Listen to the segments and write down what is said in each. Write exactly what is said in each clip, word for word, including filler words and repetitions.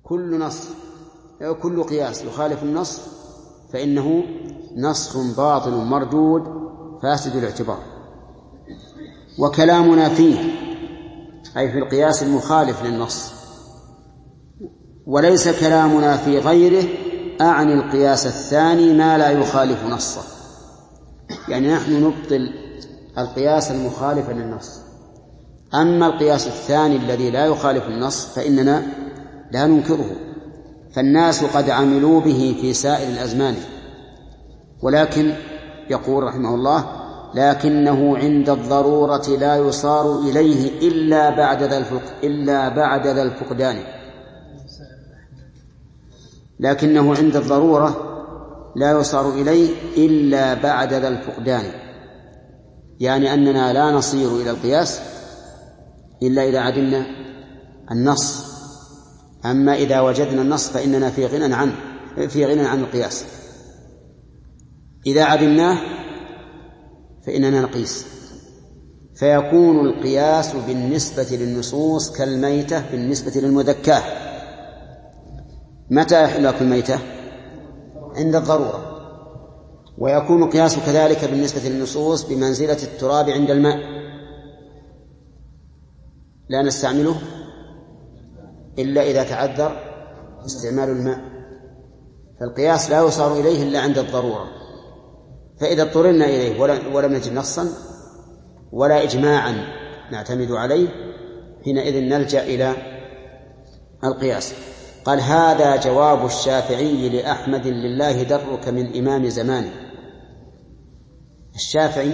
كل نص كل قياس يخالف النص فإنه نص باطل مردود فاسد الاعتبار. وكلامنا فيه أي في القياس المخالف للنص، وليس كلامنا في غيره أعني القياس الثاني ما لا يخالف نصه، يعني نحن نبطل القياس المخالف للنص. أما القياس الثاني الذي لا يخالف النص فإننا لا ننكره، فالناس قد عملوا به في سائر الأزمان، ولكن يقول رحمه الله لكنه عند الضرورة لا يصار إليه إلا بعد ذا الفق إلا بعد ذا الفقدان. لكنه عند الضرورة لا يصار إليه إلا بعد ذا الفقدان، يعني أننا لا نصير إلى القياس إلا إذا عدمنا النص. أما إذا وجدنا النص فإننا في غنى عنه في غنى عن القياس. إذا عدمناه فإننا نقيس، فيكون القياس بالنسبة للنصوص كالميتة بالنسبة للمذكاة. متى يحل الميتة؟ عند الضرورة. ويكون القياس كذلك بالنسبة للنصوص بمنزلة التراب عند الماء، لا نستعمله إلا إذا تعذر استعمال الماء، فالقياس لا يصار إليه إلا عند الضرورة. فإذا اضطررنا إليه ولم نجد نصا ولا إجماعا نعتمد عليه حينئذ نلجأ إلى القياس. قال هذا جواب الشافعي لأحمد لله درك من إمام زمانه. الشافعي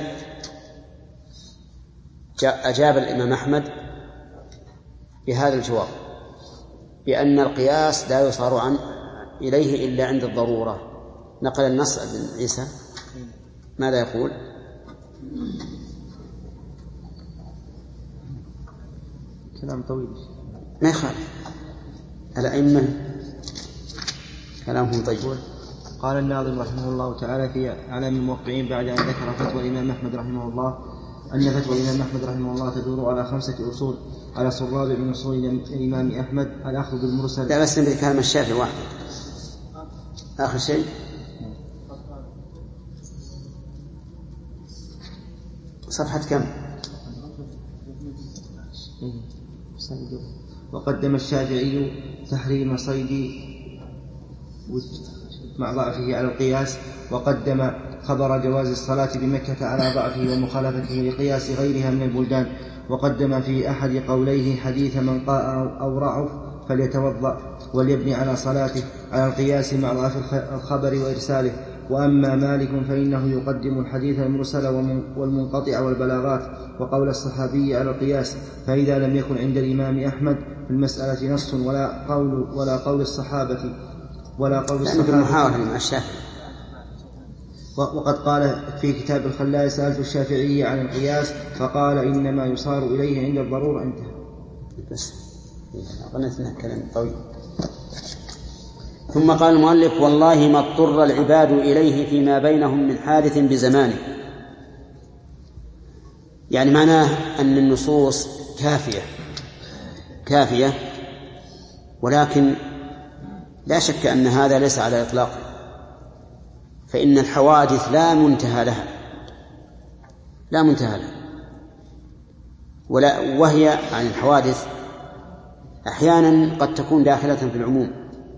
أجاب الإمام أحمد بهذا الجواب بأن القياس لا يصار عن إليه إلا عند الضرورة. نقل النص ابن عيسى ماذا يقول؟ كلام طويل ما يخالف، الأئمة كلامهم طيب. قال الناظم رحمه الله تعالى في علم الموقعين بعد أن ذكر فتوى الإمام أحمد رحمه الله أن فتوى الإمام أحمد رحمه الله تدور على خمسة أصول على صراب من أصول الإمام أحمد: الأخذ بالمرسل. لا بس نبي كلام الشافعي واحد. آخر شيء صفحة كم؟ وقدم الشافعي تحريم صيد مع ضعفه على القياس، وقدم خبر جواز الصلاة بمكة على ضعفه ومخالفته لقياس غيرها من البلدان، وقدم في أحد قوليه حديث من قاء أو رعف فليتوضأ وليبني على صلاته على القياس مع ضعف الخبر وإرساله. وأما مالك فإنه يقدم الحديث المرسل والمنقطع والبلاغات وقول الصحابي على القياس، فإذا لم يكن عند الإمام أحمد في المسألة نص ولا قول ولا قول الصحابة ولا قول الصحابة. وقد قال في كتاب الخلال سألت الشافعي عن القياس فقال إنما يصار إليه عند الضرورة. انتهى. بس قلنا كلام طويل. ثم قال المؤلف والله ما اضطر العباد إليه فيما بينهم من حادث بزمانه، يعني معناه أن النصوص كافية كافية ولكن لا شك أن هذا ليس على إطلاق، فإن الحوادث لا منتهى لها لا منتهى لها ولا وهي عن الحوادث أحيانا قد تكون داخلة في العموم،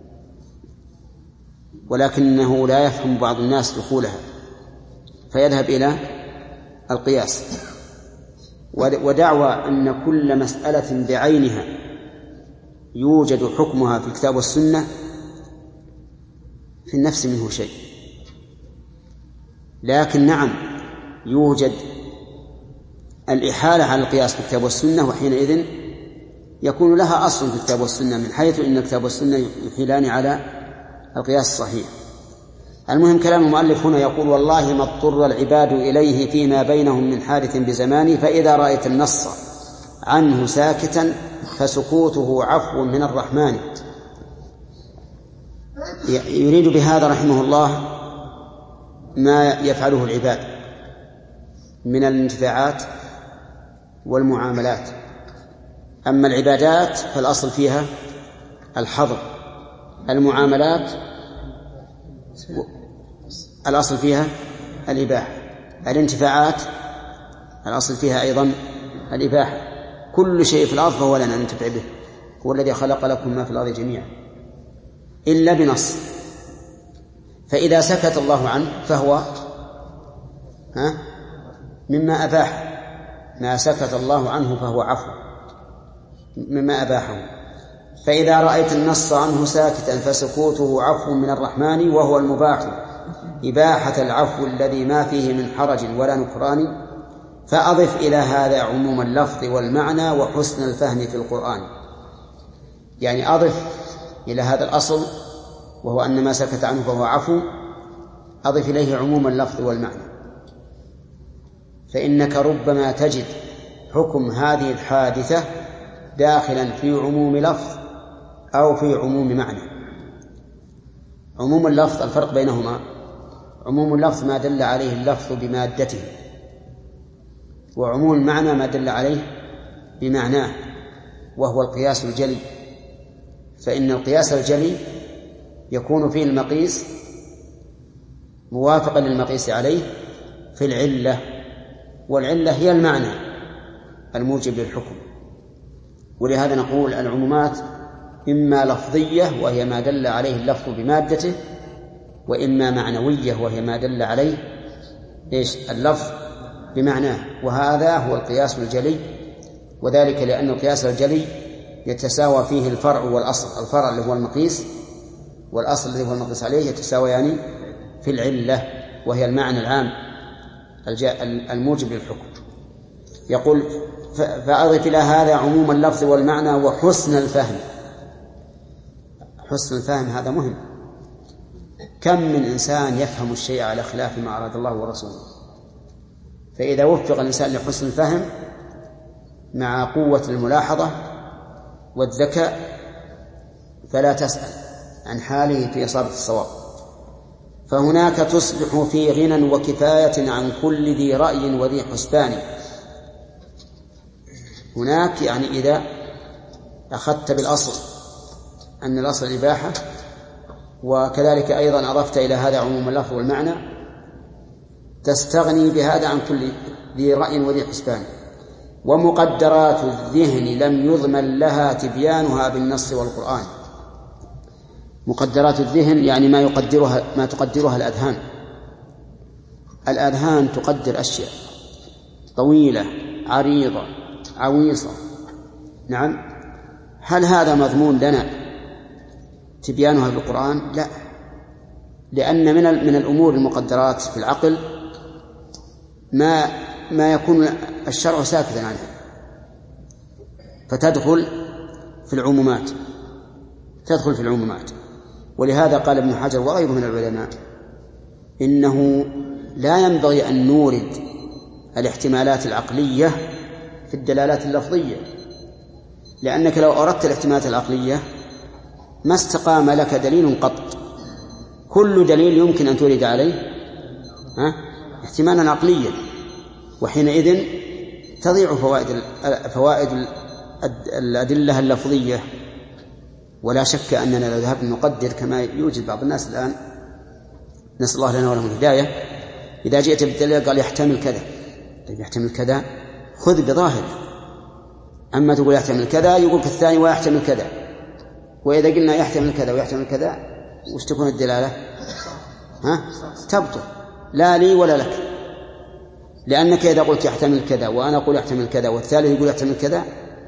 ولكنه لا يفهم بعض الناس دخولها فيذهب إلى القياس. ودعوى أن كل مسألة بعينها يوجد حكمها في الكتاب والسنة في النفس منه شيء، لكن نعم يوجد الإحالة على القياس في الكتاب والسنة، وحينئذ يكون لها أصل في الكتاب والسنة من حيث إن الكتاب والسنة يحيلان على القياس الصحيح. المهم كلام المؤلف هنا يقول والله ما اضطر العباد إليه فيما بينهم من حادث بزمانه، فإذا رأيت النص عنه ساكتا فسكوته عفو من الرحمن. يريد بهذا رحمه الله ما يفعله العباد من الانتفاعات والمعاملات. أما العبادات فالأصل فيها الحظر المعاملات الأصل فيها الإباحة، الانتفاعات الأصل فيها أيضا الإباحة، كل شيء في الأرض فهو لنا ننتفع به، هو الذي خلق لكم ما في الأرض جميعا إلا بنص. فإذا سكت الله عنه فهو ها مما أباح، ما سكت الله عنه فهو عفو مما أباحه. فإذا رأيت النص عنه ساكتا فسكوته عفو من الرحمن وهو المباح إباحة العفو الذي ما فيه من حرج ولا نكران، فأضف إلى هذا عموم اللفظ والمعنى وحسن الفهم في القرآن. يعني أضف إلى هذا الأصل وهو أن ما سكت عنه فهو عفو، أضف إليه عموم اللفظ والمعنى، فإنك ربما تجد حكم هذه الحادثة داخلا في عموم لفظ أو في عموم معنى. عموم اللفظ الفرق بينهما: عموم اللفظ ما دل عليه اللفظ بمادته، وعموم المعنى ما دل عليه بمعناه، وهو القياس الجلي. فإن القياس الجلي يكون فيه المقيس موافقا للمقيس عليه في العلة، والعلة هي المعنى الموجب للحكم. ولهذا نقول العمومات إما لفظية وهي ما دل عليه اللفظ بمادته، وإما معنوية وهي ما دل عليه إيش اللفظ بمعناه، وهذا هو القياس الجلي. وذلك لأن القياس الجلي يتساوى فيه الفرع والأصل، الفرع اللي هو المقيس والأصل الذي هو المقيس عليه يتساويان يعني في العلة وهي المعنى العام الموجب للحكم. يقول: فأضف إلى هذا عموم اللفظ والمعنى وحسن الفهم. حسن الفهم هذا مهم. كم من إنسان يفهم الشيء على خلاف ما أراد الله ورسوله، فإذا وفق الإنسان لحسن الفهم مع قوة الملاحظة والذكاء فلا تسأل عن حاله في إصابة الصواب. فهناك تصبح في غنى وكفاية عن كل ذي رأي وذي حسبان. هناك يعني إذا أخذت بالأصل أن الأصل الإباحة، وكذلك أيضا أضفت إلى هذا عموم اللفظ والمعنى، تستغني بهذا عن كل ذي رأي وذي حسبان. ومقدرات الذهن لم يضمن لها تبيانها بالنص والقرآن. مقدرات الذهن يعني ما يقدرها ما تقدرها الأذهان. الأذهان تقدر أشياء طويلة عريضة عويصة، نعم. هل هذا مضمون لنا تبيانها بالقرآن؟ لا، لأن من من الأمور المقدرات في العقل ما ما يكون الشرع ساكتا عنه، فتدخل في العمومات تدخل في العمومات. ولهذا قال ابن حجر وغيره من العلماء إنه لا ينبغي أن نورد الاحتمالات العقلية في الدلالات اللفظية، لأنك لو أردت الاحتمالات العقلية ما استقام لك دليل قط. كل دليل يمكن أن تورد عليه ها احتمالا عقليا، وحينئذ تضيع فوائد فوائد الأدلة اللفظية. ولا شك أننا لو ذهبنا نقدر كما يوجد بعض الناس الآن، نسأل الله لنا ولهم الهداية، إذا جئت بالدليل قال يحتمل كذا، طيب يحتمل كذا خذ بظاهر. أما تقول يحتمل كذا يقول الثاني ويحتمل كذا، وإذا قلنا يحتمل كذا ويحتمل كذا وش تكون الدلالة؟ ها؟ تبطل، لا لي ولا لك، لأنك إذا قلت يحتمل كذا وأنا أقول يحتمل كذا والثالث يقول يحتمل كذا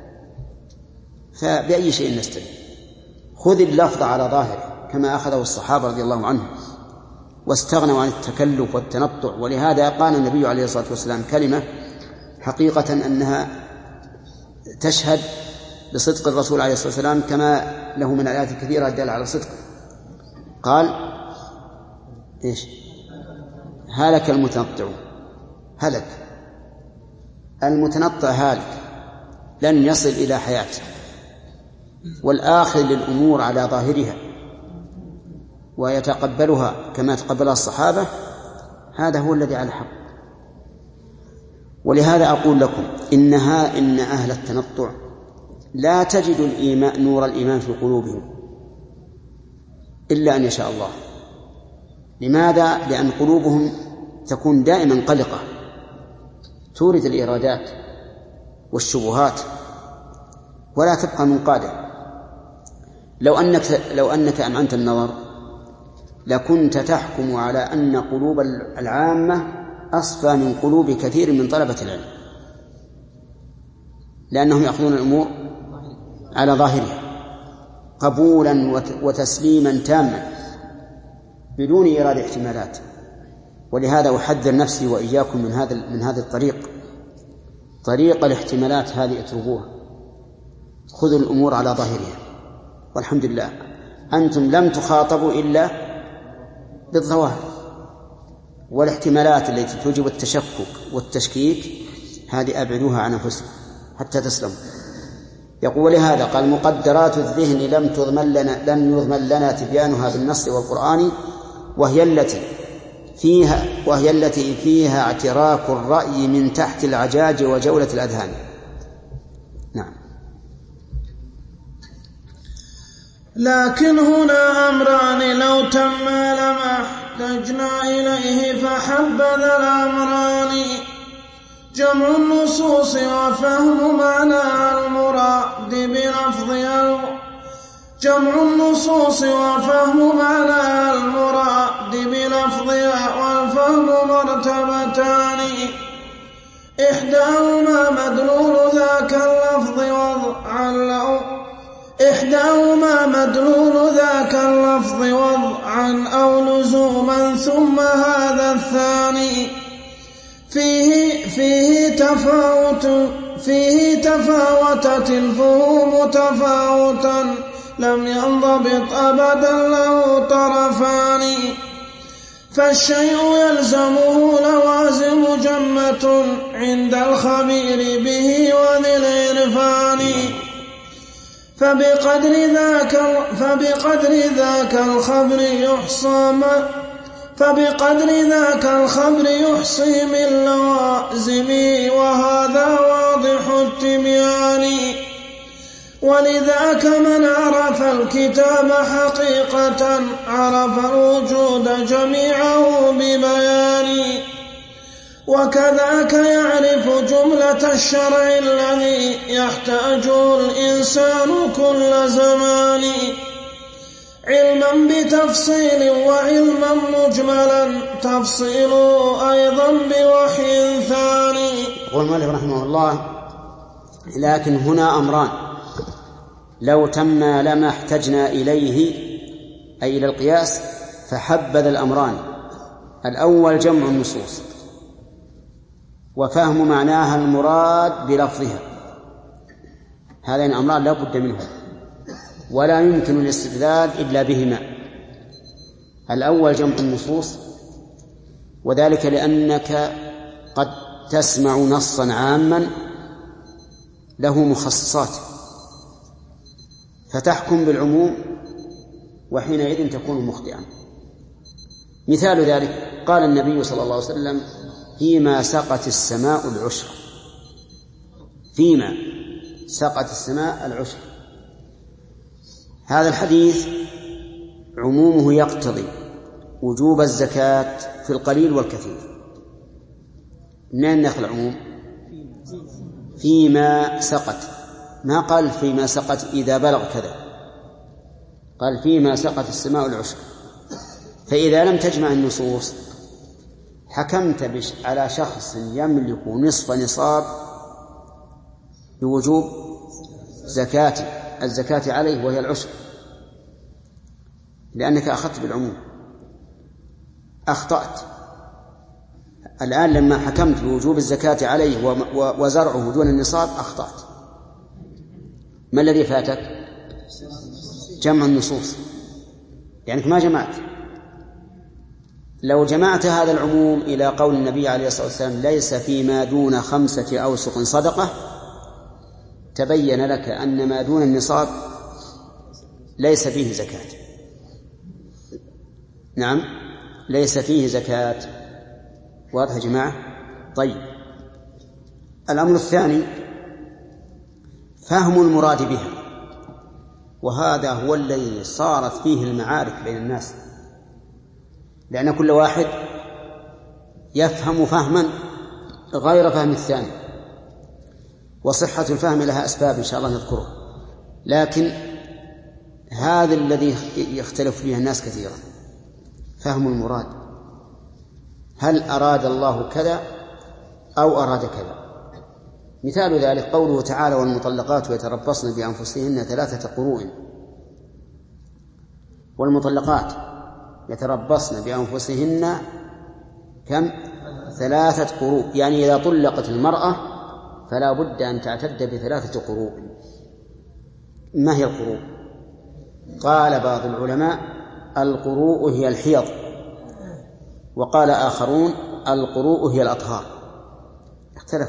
فبأي شيء نستدل؟ خذ اللفظ على ظاهر كما أخذه الصحابة رضي الله عنهم واستغنوا عن التكلف والتنطع. ولهذا قال النبي عليه الصلاة والسلام كلمة حقيقة أنها تشهد بصدق الرسول عليه الصلاة والسلام كما له من الآيات الكثيرة الدالة على صدقه. قال إيش؟ هلك المتنطع. هلك المتنطع هالك، لن يصل إلى حياته، والآخذ للأمور على ظاهرها ويتقبلها كما تقبلها الصحابة هذا هو الذي على الحق. ولهذا أقول لكم إنها إن أهل التنطع لا تجد الإيمان نور الإيمان في قلوبهم، إلا أن يشاء الله. لماذا؟ لأن قلوبهم تكون دائما قلقة، تورد الإرادات والشبهات ولا تبقى منقادة. لو أنك لو أنك أمعنت النظر لكنت تحكم على أن قلوب العامة أصفى من قلوب كثير من طلبة العلم، لأنهم يأخذون الأمور على ظاهرها قبولا وتسليما تاما بدون إيراد احتمالات. ولهذا أحذر نفسي وإياكم من هذا من هذا الطريق، طريق الاحتمالات هذه اتركوها، خذوا الأمور على ظاهرها. والحمد لله أنتم لم تخاطبوا إلا بالظواهر، والاحتمالات التي توجب التشكك والتشكيك هذه أبعدوها عن أنفسكم حتى تسلموا. يقول لهذا قال مقدرات الذهن لم تضمن لنا لم يضمن لنا تبيانها بالنص والقرآن، وهي التي فيها وهي التي فيها اعتراك الرأي من تحت العجاج وجولة الأذهان. نعم. لكن هنا أمران لو تم لما احتجنا إليه فحبذا الأمران: جمع النصوص وفهم معنى المراد بلفظها جمع النصوص وفهم معنى المراد بلفظها والفهم مرتبتان: إحداهما مدلول ذاك اللفظ وضعا له إحداهما مدلول ذاك اللفظ وضعا أو لزوما، ثم هذا الثاني فيه فيه تفاوت فيه تفاوتت الفهوم تفاوتا لم ينضبط أبدا له طرفان. فالشيء يلزمه لوازم جمة عند الخبير به وذي العرفان، فبقدر ذاك فبقدر ذاك الخبر يحصى ما فبقدر ذاك الخبر يحصي من لوازمه، وهذا واضح التبيان. ولذاك من عرف الكتاب حقيقة عرف الوجود جميعه ببيان، وكذاك يعرف جملة الشرع الذي يحتاجه الإنسان كل زمان، علما بتفصيل وعلما مجملا تفصيله أيضا بوحي ثاني. يقول المؤلف رحمه الله: لكن هنا أمران لو تم لما احتجنا إليه أي إلى القياس فحبذ الأمران: الأول جمع النصوص وفهم معناها المراد بلفظها، هذين أمران لا بد منهم ولا يمكن الاستدلال إلا بهما. الأول جمع النصوص، وذلك لأنك قد تسمع نصا عاما له مخصصات فتحكم بالعموم وحينئذ تكون مخطئا. مثال ذلك قال النبي صلى الله عليه وسلم: فيما سقت السماء العشر، فيما سقت السماء العشر. هذا الحديث عمومه يقتضي وجوب الزكاة في القليل والكثير. منين نأخذ العموم؟ فيما سقت، ما قال فيما سقت إذا بلغ كذا، قال فيما سقت السماء العشر. فإذا لم تجمع النصوص حكمت على شخص يملك نصف نصاب بوجوب زكاة الزكاة عليه وهي العشر، لأنك أخذت بالعموم، أخطأت. الآن لما حكمت بوجوب الزكاة عليه وزرعه دون النصاب أخطأت. ما الذي فاتك؟ جمع النصوص، يعني ما جمعت. لو جمعت هذا العموم إلى قول النبي عليه الصلاة والسلام: ليس فيما دون خمسة أوسق صدقة، تبين لك أن ما دون النصاب ليس فيه زكاة. نعم، ليس فيه زكاة. واضح يا جماعة؟ طيب، الأمر الثاني فهم المراد بها، وهذا هو الذي صارت فيه المعارك بين الناس، لأن كل واحد يفهم فهما غير فهم الثاني، وصحة الفهم لها أسباب إن شاء الله نذكره، لكن هذا الذي يختلف فيه الناس كثيرا فهم المراد، هل أراد الله كذا أو أراد كذا. مثال ذلك قوله تعالى: والمطلقات يتربصن بأنفسهن ثلاثة قروء. والمطلقات يتربصن بأنفسهن كم؟ ثلاثة قروء، يعني إذا طلقت المرأة فلا بد أن تعتد بثلاثة قروء. ما هي القروء؟ قال بعض العلماء: القروء هي الحيض، وقال آخرون: القروء هي الأطهار. اختلف،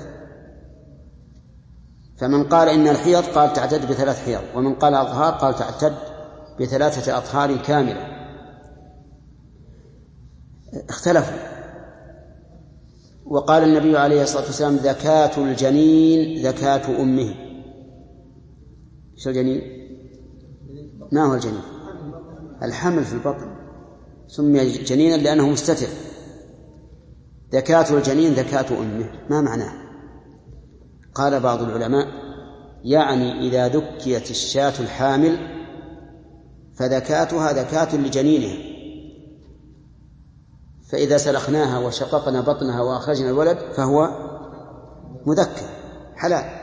فمن قال إن الحيض قال تعتد بثلاث حيض، ومن قال أطهار قال تعتد بثلاثة أطهار كاملة. اختلفوا. وقال النبي عليه الصلاة والسلام: زكاة الجنين زكاة أمه. شو الجنين؟ ما هو الجنين؟ الحمل في البطن، سمي جنينا لأنه مستتر. زكاة الجنين زكاة أمه، ما معناه؟ قال بعض العلماء: يعني إذا ذكيت الشاة الحامل فذكاتها ذكاة لجنينها، فإذا سلخناها وشققنا بطنها وأخرجنا الولد فهو مذكر حلال.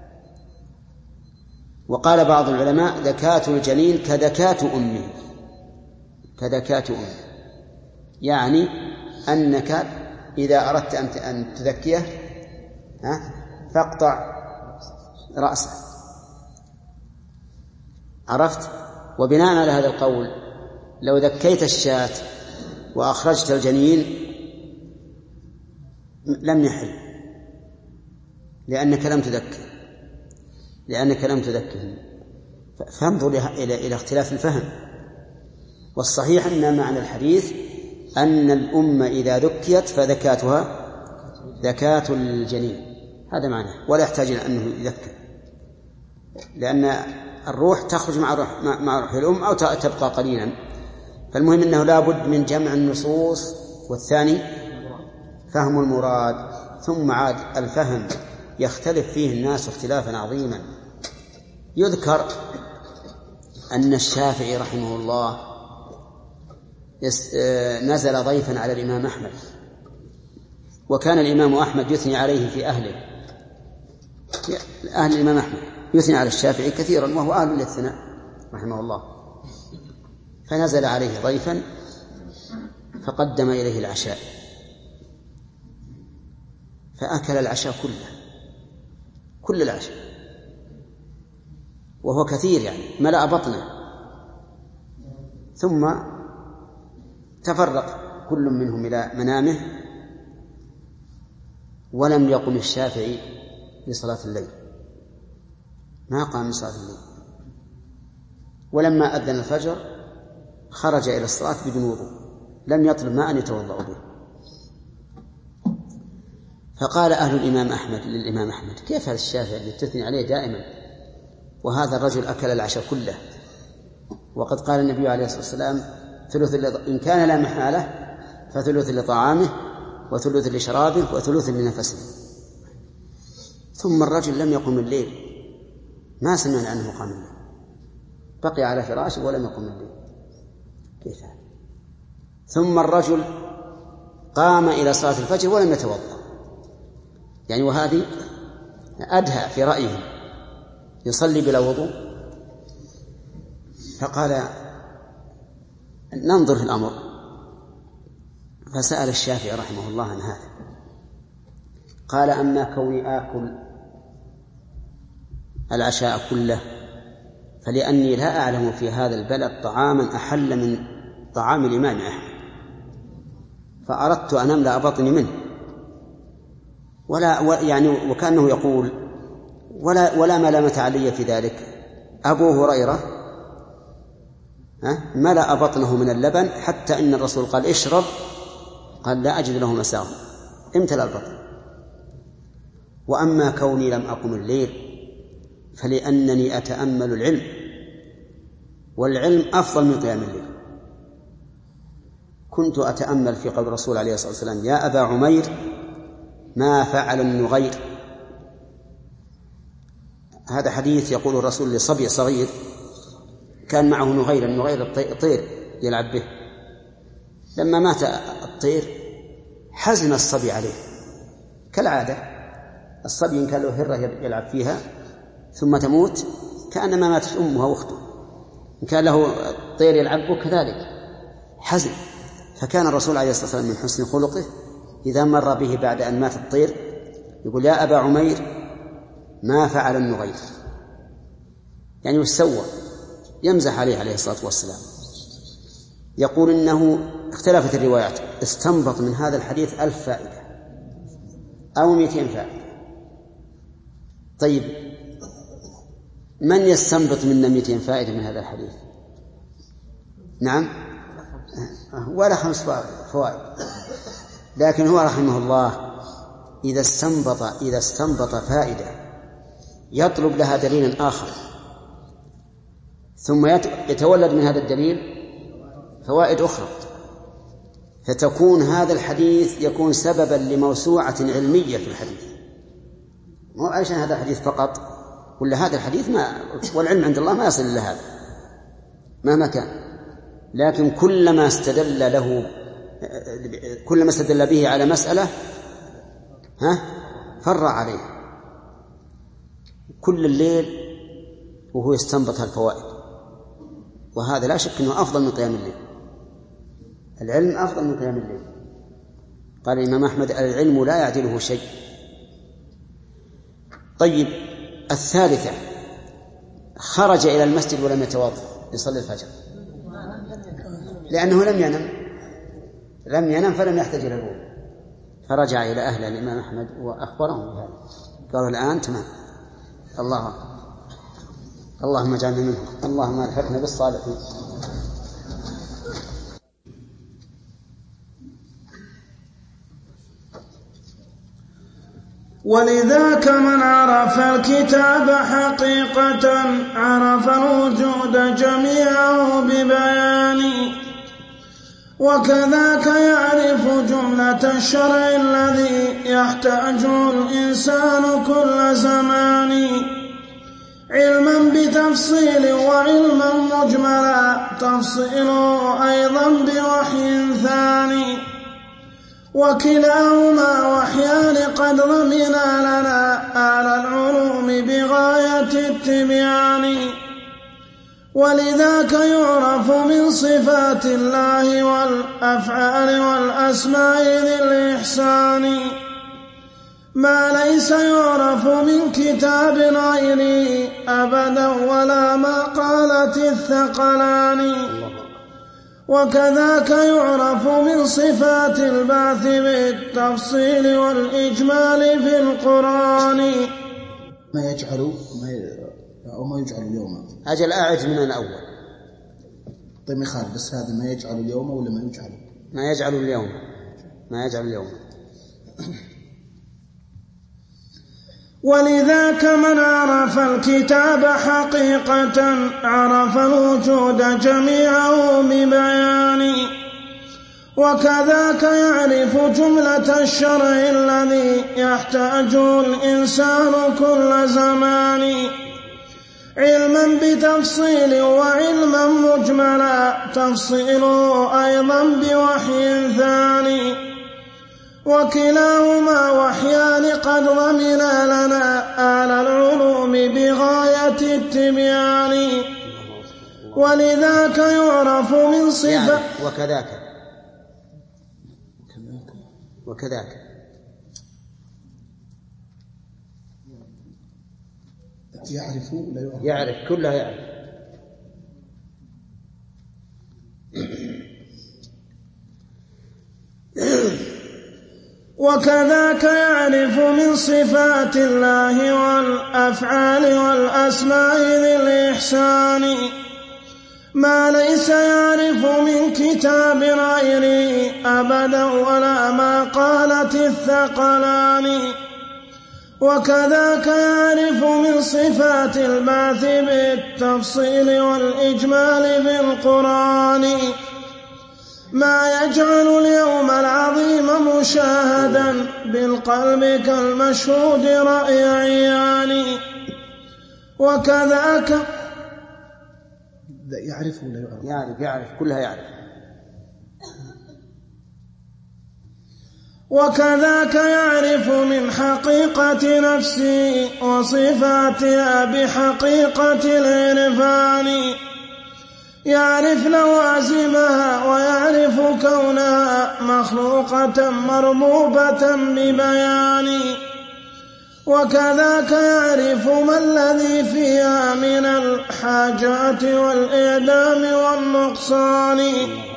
وقال بعض العلماء: ذكاة الجنين كذكاة أمه، كذكاة أمه، يعني أنك إذا أردت أن تذكيه فاقطع رأسه. عرفت؟ وبناء على هذا القول لو ذكيت الشاة وأخرجت الجنين لم يحل، لأنك لم تذكر لأنك لم تذكر فانظر إلى إلى اختلاف الفهم. والصحيح أن معنى الحديث أن الأم إذا ذكيت فذكاتها ذكاة الجنين، هذا معناه، ولا يحتاج إلى أنه يذكر، لأن الروح تخرج مع روح, مع روح الأم أو تبقى قليلا. فالمهم أنه لا بد من جمع النصوص، والثاني فهم المراد. ثم عاد الفهم يختلف فيه الناس اختلافا عظيما. يذكر أن الشافعي رحمه الله نزل ضيفا على الإمام أحمد، وكان الإمام أحمد يثني عليه في أهله، أهل الإمام أحمد يثني على الشافعي كثيرا وهو أهل للثناء رحمه الله. فنزل عليه ضيفا فقدم إليه العشاء، فأكل العشاء كله، كل العشاء، وهو كثير يعني ملأ بطنه، ثم تفرق كل منهم إلى منامه، ولم يقم الشافعي لصلاة الليل، ما قام لصلاة الليل. ولما أذن الفجر خرج إلى الصلاة بدون وضوء، لم يطلب ماء يتوضأ به. فقال أهل الإمام أحمد للإمام أحمد: كيف هذا الشافعي اللي تثني عليه دائما، وهذا الرجل أكل العشاء كله، وقد قال النبي عليه الصلاة والسلام: ثلث إن كان لا محالة فثلث لطعامه وثلث لشرابه وثلث لنفسه. ثم الرجل لم يقم الليل، ما سمعنا أنه قام الليل، بقي على فراشه ولم يقم الليل. كيف هذا؟ ثم الرجل قام إلى صلاة الفجر ولم يتوضأ، يعني وهذه أدهى في رأيه، يصلي بلا وضوء. فقال: ننظر في الأمر. فسأل الشافعي رحمه الله عن هذا، قال: أما كوني آكل العشاء كله فلأني لا أعلم في هذا البلد طعاما أحل من طعام الإمام أحمد، فأردت أن أملأ بطني منه، ولا يعني وكأنه يقول ولا ولا ملامة علي في ذلك. أبو هريرة ملأ بطنه من اللبن حتى إن الرسول قال: اشرب، قال: لا أجد له مساغ، امتلأ البطن. وأما كوني لم أقم الليل فلأنني أتأمل العلم، والعلم أفضل من قيام الليل. كنت أتأمل في قول الرسول عليه الصلاة والسلام: يا أبا عمير ما فعل النغير. هذا حديث يقول الرسول لصبي صغير كان معه نغير، النغير الطير يلعب به. لما مات الطير حزن الصبي عليه كالعادة، الصبي إن كان له هرة يلعب فيها ثم تموت كأنما ماتت أمها وأخته، إن كان له طير يلعب به كذلك حزن. فكان الرسول عليه الصلاة والسلام من حسن خلقه إذا مر به بعد أن مات الطير يقول: يا أبا عمير ما فعل النغير، يعني وسوى، يمزح عليه عليه الصلاة والسلام. يقول إنه اختلفت الروايات، استنبط من هذا الحديث ألف فائدة أو مئتين فائدة. طيب من يستنبط منا مئتين فائدة من هذا الحديث؟ نعم، ولا خمس فوائد. لكن هو رحمه الله إذا استنبط إذا استنبط فائدة يطلب لها دليل آخر ثم يتولد من هذا الدليل فوائد أخرى، فتكون هذا الحديث يكون سببا لموسوعة علمية في الحديث، مو عشان هذا الحديث فقط، ولا هذا الحديث ما والعلم عند الله ما يصل إلى هذا مهما كان. لكن كلما استدل له كلما استدل به على مسألة ها فرع عليه كل الليل وهو يستنبط الفوائد، وهذا لا شك أنه أفضل من قيام الليل. العلم أفضل من قيام الليل. قال الإمام أحمد: العلم لا يعدله شيء. طيب الثالثة: خرج إلى المسجد ولم يتوضأ يصلي الفجر لأنه لم ينم لم ينم فلم يحتاج إلى الوضوء، فرجع إلى أهل الإمام أحمد وأخبرهم بهذا، قالوا: الآن تمام. الله اللهم اجعلنا منهم، اللهم الحقنا بالصالحين. ولذاك من عرف الكتاب حقيقة عرف الوجود جميعه ببيان، وكذاك يعرف جملة الشرع الذي يحتاجه الإنسان كل زمان، علما بتفصيل وعلما مجملا تفصيله أيضا بوحي ثاني، وكلاهما وحيان قد ضمنا لنا آل العلوم بغاية التبيان، ولذاك يعرف من صفات الله والأفعال والأسماء ذي الإحسان ما ليس يعرف من كتاب غيره أبدا ولا ما قالت الثقلان، وكذاك يعرف من صفات البعث بالتفصيل والإجمال في القرآن. ما يجعل أو ما يجعل اليوم أجل أعد من الأول. طيب مخال بس هذا ما يجعل اليوم ولا ما يجعل ما يجعل اليوم ما يجعل اليوم ولذاك من عرف الكتاب حقيقة عرف الوجود جميعه ببيان، وكذاك يعرف جملة الشرع الذي يحتاجه الإنسان كل زمان، علما بتفصيل وعلما مجملا تفصيله أيضا بوحي ثاني، وكلاهما وحيان قد ضمنا لنا آل العلوم بغاية التبيان، ولذاك يعرف من صفة يعني وكذاك وكذاك يعرف لا يعرف يعرف كلها يعرف وكذاك يعرف من صفات الله والأفعال والأسماء ذي الإحسان ما ليس يعرف من كتاب غيره أبدا ولا ما قالت الثقلان، وكذاك يعرف من صفات البعث بالتفصيل والإجمال في القرآن ما يجعل اليوم العظيم مشاهدا بالقلب كالمشهود رأي عيان. وكذاك يعرف ولا يعرف؟ يعرف يعرف كلها يعرف. وكذاك يعرف من حقيقة نفسه وصفاتها بحقيقة العرفان يعرف لوازمها ويعرف كونها مخلوقة مربوبة ببيان. وكذاك يعرف ما الذي فيها من الحاجات والإعدام والنقصان.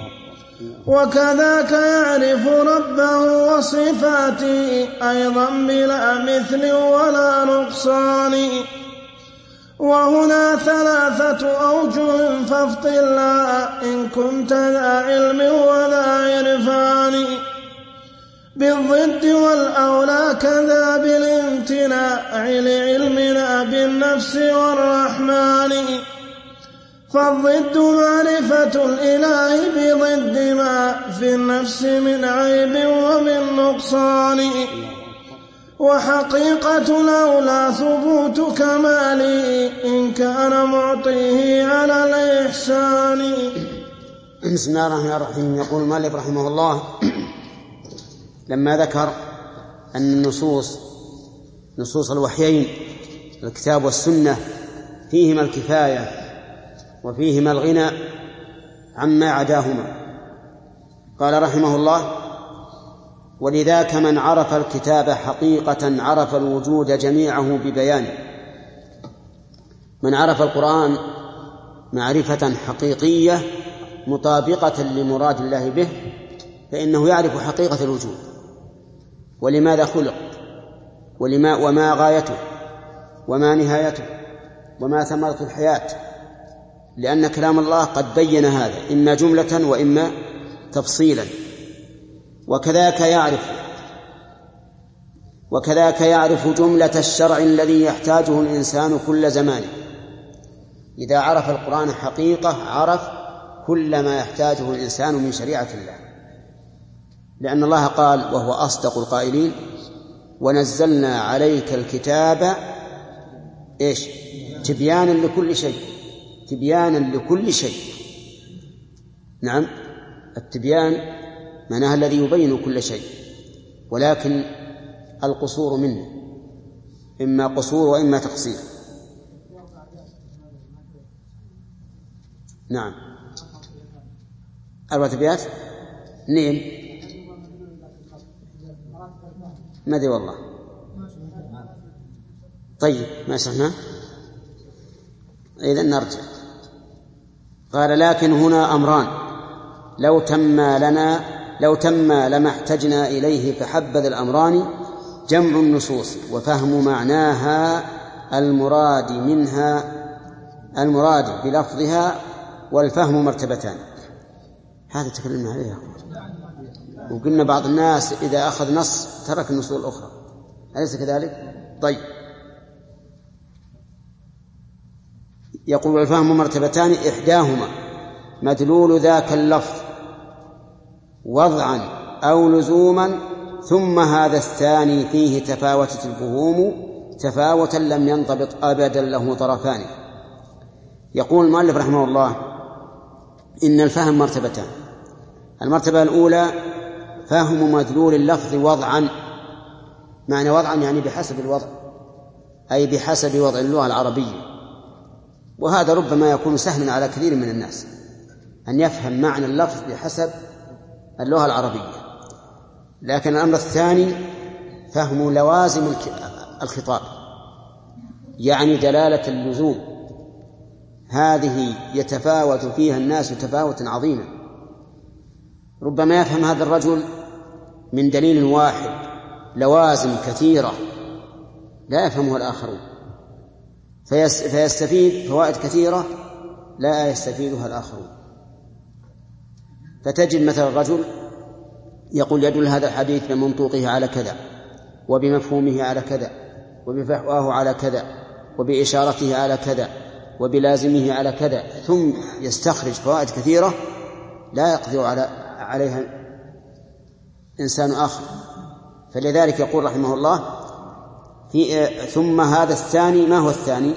وكذاك يعرف ربه وصفاته أيضا بلا مثل ولا نقصان. وهنا ثلاثة أوجه فافطلها إن كنت ذا علم ولا عرفان. بالضد والأولى كذا بالامتناع لعلمنا بالنفس والرحمن. فالضد معرفة الإله بضد ما في النفس من عيب ومن نقصان. وحقيقة الأولى ثبوت كماله إن كان معطيه على الإحسان. بسم الله الرحمن الرحيم. يقول المؤلف رحمه الله لما ذكر أن النصوص نصوص الوحيين الكتاب والسنة فيهما الكفاية وفيهما الغنى عما عداهما قال رحمه الله ولذاك من عرف الكتاب حقيقة عرف الوجود جميعه ببيانه. من عرف القرآن معرفة حقيقية مطابقة لمراد الله به فإنه يعرف حقيقة الوجود ولماذا خلق ولما وما غايته وما نهايته وما ثمرة الحياة، لأن كلام الله قد بين هذا إما جملة وإما تفصيلا. وكذاك يعرف وكذاك يعرف جملة الشرع الذي يحتاجه الإنسان كل زمان. إذا عرف القرآن حقيقة عرف كل ما يحتاجه الإنسان من شريعة الله، لأن الله قال وهو أصدق القائلين ونزلنا عليك الكتاب إيش تبيانا لكل شيء. تبيانا لكل شيء. نعم التبيان معناها الذي يبين كل شيء، ولكن القصور منه إما قصور وإما تقصير. نعم أربعة أبيات نين ما دي والله. طيب ما شرحنا إذن نرجع. قال لكن هنا أمران لو تم لنا لو تم لما احتجنا إليه فحبذ الأمران جمع النصوص وفهم معناها المراد منها المراد بلفظها والفهم مرتبتان. هذا تكلمنا عليه وقلنا بعض الناس إذا أخذ نص ترك النصوص الأخرى، أليس كذلك؟ طيب يقول الفهم مرتبتان إحداهما مدلول ذاك اللفظ وضعا أو لزوما ثم هذا الثاني فيه تفاوتت الفهوم تفاوتا لم ينضبط أبدا له طرفان. يقول المؤلف رحمه الله إن الفهم مرتبتان. المرتبة الأولى فهم مدلول اللفظ وضعا، معنى وضعا يعني بحسب الوضع أي بحسب وضع اللغة العربية، وهذا ربما يكون سهلا على كثير من الناس أن يفهم معنى اللفظ بحسب اللغة العربية. لكن الأمر الثاني فهم لوازم الخطاب، يعني دلالة اللزوم، هذه يتفاوت فيها الناس تفاوتا عظيما. ربما يفهم هذا الرجل من دليل واحد لوازم كثيرة لا يفهمها الآخرون، فيستفيد فوائد كثيرة لا يستفيدها الآخرون. فتجد مثلا الرجل يقول يدل هذا الحديث بمنطوقه على كذا وبمفهومه على كذا وبفحواه على كذا وبإشارته على كذا وبلازمه على كذا، ثم يستخرج فوائد كثيرة لا يقدر على عليها إنسان آخر. فلذلك يقول رحمه الله في ثم هذا الثاني. ما هو الثاني؟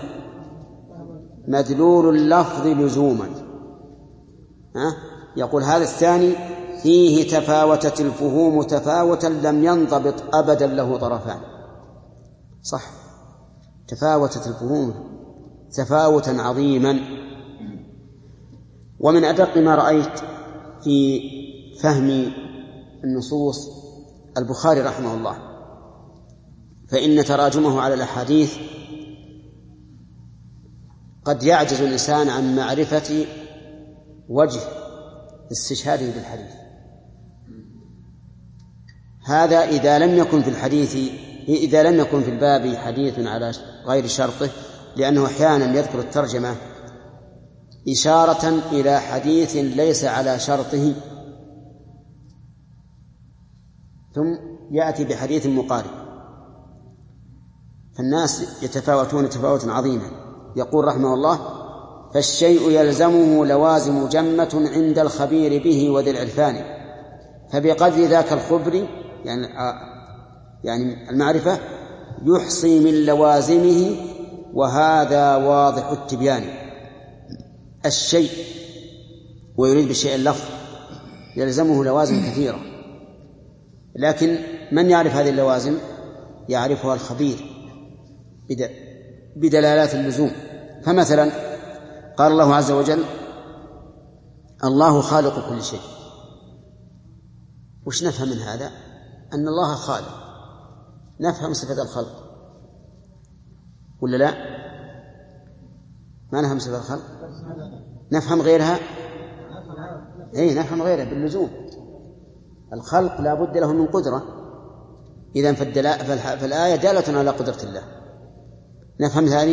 مدلول اللفظ لزوما. ها؟ يقول هذا الثاني فيه تفاوتت الفهوم تفاوتا لم ينضبط أبدا له طرفان. صح، تفاوتت الفهوم تفاوتا عظيما. ومن أدق ما رأيت في فهم النصوص البخاري رحمه الله، فإن تراجمه على الأحاديث قد يعجز الإنسان عن معرفة وجه استشهاده بالحديث. هذا إذا لم يكن في الحديث إذا لم يكن في الباب حديث على غير شرطه، لأنه أحيانا يذكر الترجمة إشارة إلى حديث ليس على شرطه ثم يأتي بحديث مقارب، فالناس يتفاوتون تفاوتا عظيما. يقول رحمه الله فالشيء يلزمه لوازم جمة عند الخبير به وذي العرفان، فبقدر ذاك الخبر يعني يعني المعرفة يحصي من لوازمه، وهذا واضح التبيان. الشيء ويريد بالشيء اللفظ يلزمه لوازم كثيرة، لكن من يعرف هذه اللوازم؟ يعرفها الخبير بدلالات اللزوم. فمثلا قال الله عز وجل الله خالق كل شيء. وش نفهم من هذا؟ أن الله خالق، نفهم صفة الخلق ولا لا؟ ما نفهم صفة الخلق، نفهم غيرها. أي نفهم غيرها باللزوم. الخلق لا بد له من قدرة، إذن فالآية دالة على قدرة الله. نفهم ثاني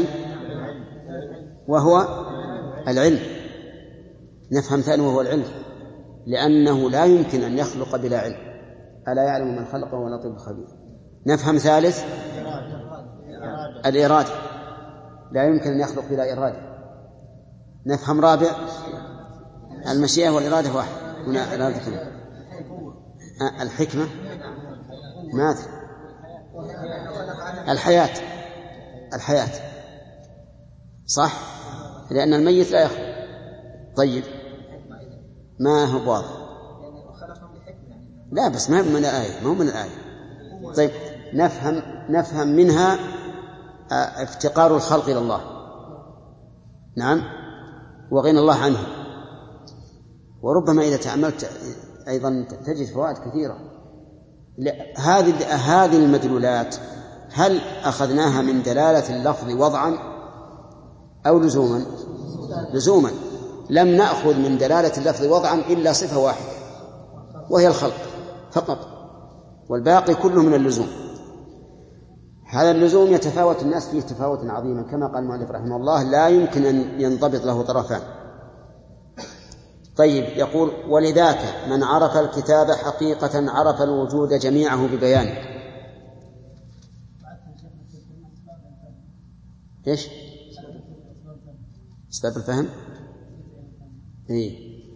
وهو العلم، نفهم ثاني وهو العلم، لأنه لا يمكن أن يخلق بلا علم، ألا يعلم من خلق وهو اللطيف الخبير. نفهم ثالث الإرادة، لا يمكن أن يخلق بلا إرادة. نفهم رابع المشيئة والإرادة واحد. هنا إرادة الحكمة ماذا؟ الحياة الحياة صح، لأن الميت لا يخلق. طيب ما هو واضح؟ لا بس ما هو من الآية، ما هو من الآية. طيب نفهم نفهم منها افتقار الخلق إلى الله، نعم، وغنى الله عنه. وربما إذا تأملت أيضا تجد فوائد كثيرة. هذه هذه المدلولات هل أخذناها من دلالة اللفظ وضعا أو لزوما؟ لزوما. لم نأخذ من دلالة اللفظ وضعا إلا صفة واحدة وهي الخلق فقط، والباقي كله من اللزوم. هذا اللزوم يتفاوت الناس فيه تفاوتا عظيما، كما قال المؤلف رحمه الله لا يمكن أن ينضبط له طرفان. طيب يقول ولذاك من عرف الكتاب حقيقة عرف الوجود جميعه ببيانه. إيش أسباب الفهم؟ إيه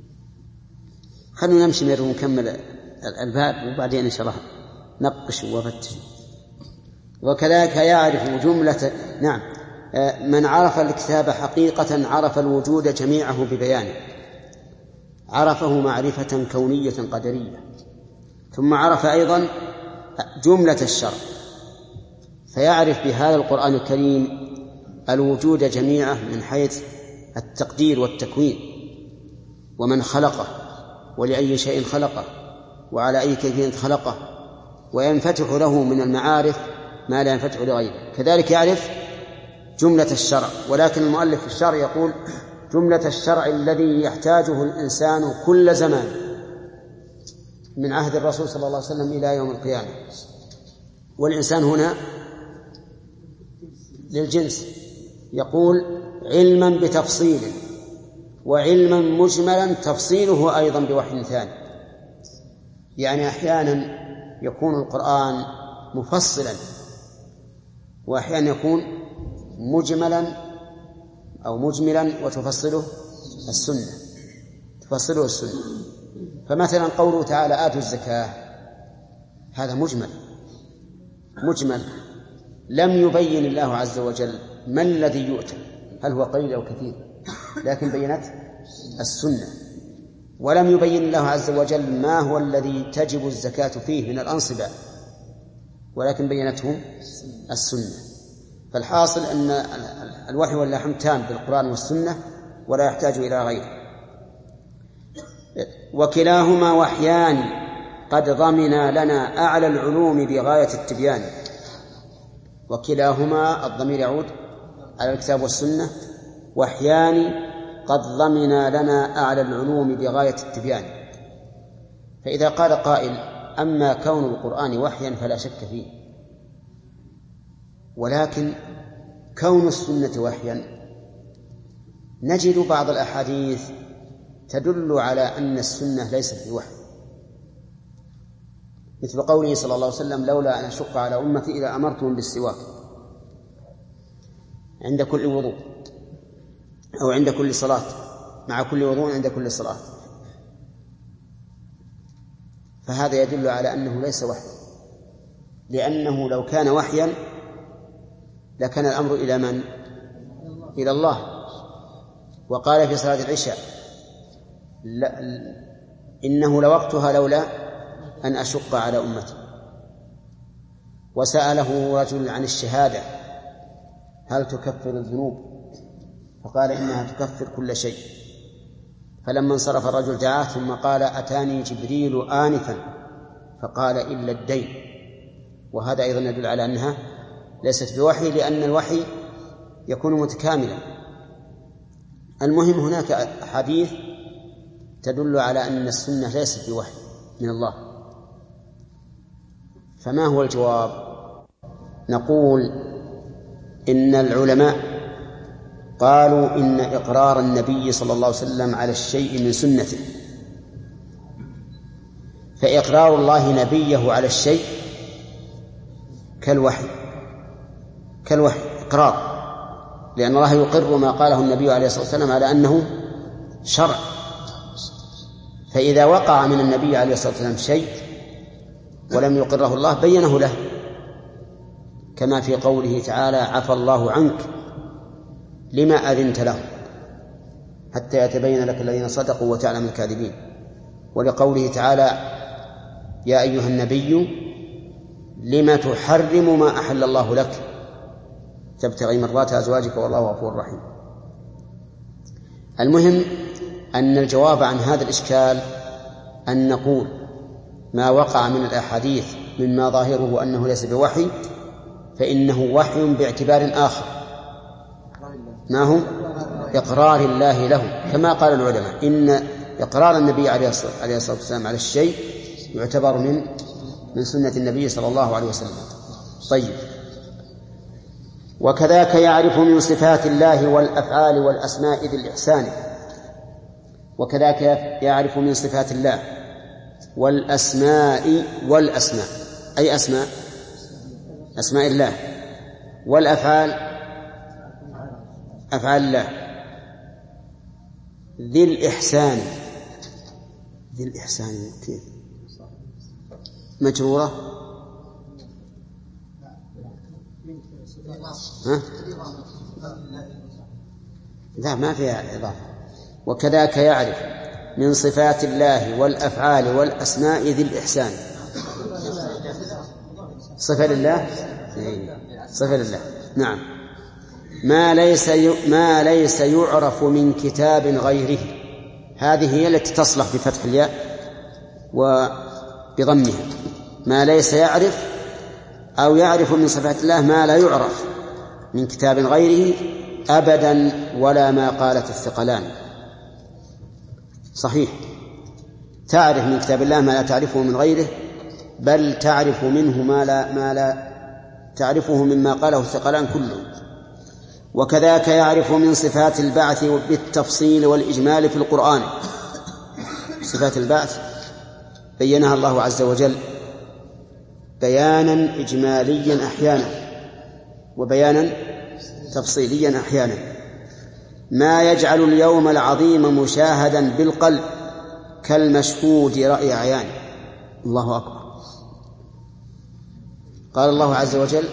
خلونا نمشي مرة ونكمل الباب وبعدين إن شاء الله نقش وفتش. وكذلك يعرف جملة نعم من عرف الكتاب حقيقة عرف الوجود جميعه ببيانه، عرفه معرفة كونية قدرية. ثم عرف أيضا جملة الشرع، فيعرف بهذا القرآن الكريم الوجود جميعه من حيث التقدير والتكوين، ومن خلقه ولأي شيء خلقه وعلى أي كيفية خلقه، وينفتح له من المعارف ما لا ينفتح لغيره. كذلك يعرف جملة الشرع، ولكن المؤلف في الشرع يقول جملة الشرع الذي يحتاجه الإنسان كل زمان من عهد الرسول صلى الله عليه وسلم إلى يوم القيامة. والإنسان هنا للجنس، يقول علما بتفصيل وعلما مجملا تفصيله أيضا بوحي ثاني. يعني أحيانا يكون القرآن مفصلا وأحيانا يكون مجملا أو مجملا وتفصله السنة تفصله السنة. فمثلا قوله تعالى آتوا الزكاة هذا مجمل مجمل لم يبين الله عز وجل ما الذي يؤتى، هل هو قليل أو كثير، لكن بينت السنة. ولم يبين الله عز وجل ما هو الذي تجب الزكاة فيه من الأنصبة، ولكن بينته السنة. فالحاصل أن الوحي واللحم تام بالقرآن والسنة ولا يحتاج إلى غيره. وكلاهما وحيان قد ضمنا لنا أعلى العلوم بغاية التبيان. وكلاهما الضمير يعود على الكتاب والسنة، وحيان قد ضمنا لنا أعلى العلوم بغاية التبيان. فإذا قال قائل أما كون القرآن وحيا فلا شك فيه، ولكن كون السنة وحيا نجد بعض الأحاديث تدل على أن السنة ليست بوحي، مثل قوله صلى الله عليه وسلم لولا أن أشق على أمتي إذا أمرتهم بالسواك عند كل وضوء أو عند كل صلاة، مع كل وضوء عند كل صلاة. فهذا يدل على أنه ليس وحي، لأنه لو كان وحيا لكان الأمر إلى من؟ إلى الله. وقال في صلاة العشاء لا إنه لوقتها لولا أن أشق على أمتي. وسأله رجل عن الشهادة هل تكفر الذنوب؟ فقال إنها تكفر كل شيء. فلما انصرف الرجل دعاه ثم قال أتاني جبريل آنفا فقال إلا الدين. وهذا أيضا يدل على أنها ليست بوحي، لأن الوحي يكون متكاملا. المهم هناك حديث تدل على أن السنة ليست بوحي من الله. فما هو الجواب؟ نقول إن العلماء قالوا إن إقرار النبي صلى الله عليه وسلم على الشيء من سنته، فإقرار الله نبيه على الشيء كالوحي كالوحي إقرار، لأن الله يقر ما قاله النبي عليه الصلاة والسلام على أنه شرع. فإذا وقع من النبي عليه الصلاة والسلام شيء ولم يقره الله بينه له، كما في قوله تعالى عفى الله عنك لما أذنت له حتى يتبين لك الذين صدقوا وتعلم الكاذبين. ولقوله تعالى يا أيها النبي لما تحرم ما أحل الله لك تبتغي مرضات أزواجك والله غفور رحيم. المهم أن الجواب عن هذا الإشكال أن نقول ما وقع من الأحاديث مما ظاهره أنه ليس بوحي فإنه وحي باعتبار آخر، ما هو إقرار الله له، كما قال العلماء إن إقرار النبي عليه الصلاة والسلام على الشيء يعتبر من من سنة النبي صلى الله عليه وسلم. طيب، وكذاك يعرف من صفات الله والأفعال والأسماء ذي الإحسان. وكذاك يعرف من صفات الله والأسماء والأسماء أي أسماء أسماء الله، والأفعال أفعال الله، ذي الإحسان. ذي الإحسان كيف مجرورة؟ ها؟ لا، ما فيها إضافة. وكذاك يعرف من صفات الله والأفعال والأسماء ذي الإحسان. صفة لله، صفة لله، نعم. ما ليس ما ليس يعرف من كتاب غيره، هذه هي التي تصلح بفتح الياء وبضمها. ما ليس يعرف أو يعرف من صفات الله ما لا يعرف من كتاب غيره أبدا ولا ما قالت الثقلان. صحيح، تعرف من كتاب الله ما لا تعرفه من غيره، بل تعرف منه ما لا, ما لا تعرفه مما قاله الثقلان كله. وكذاك يعرف من صفات البعث بالتفصيل والإجمال في القرآن. صفات البعث بينها الله عز وجل بيانا إجماليا أحيانا، وبيانا تفصيليا أحيانا. ما يجعل اليوم العظيم مشاهدا بالقلب كالمشهود رأي عيان. الله أكبر. قال الله عز وجل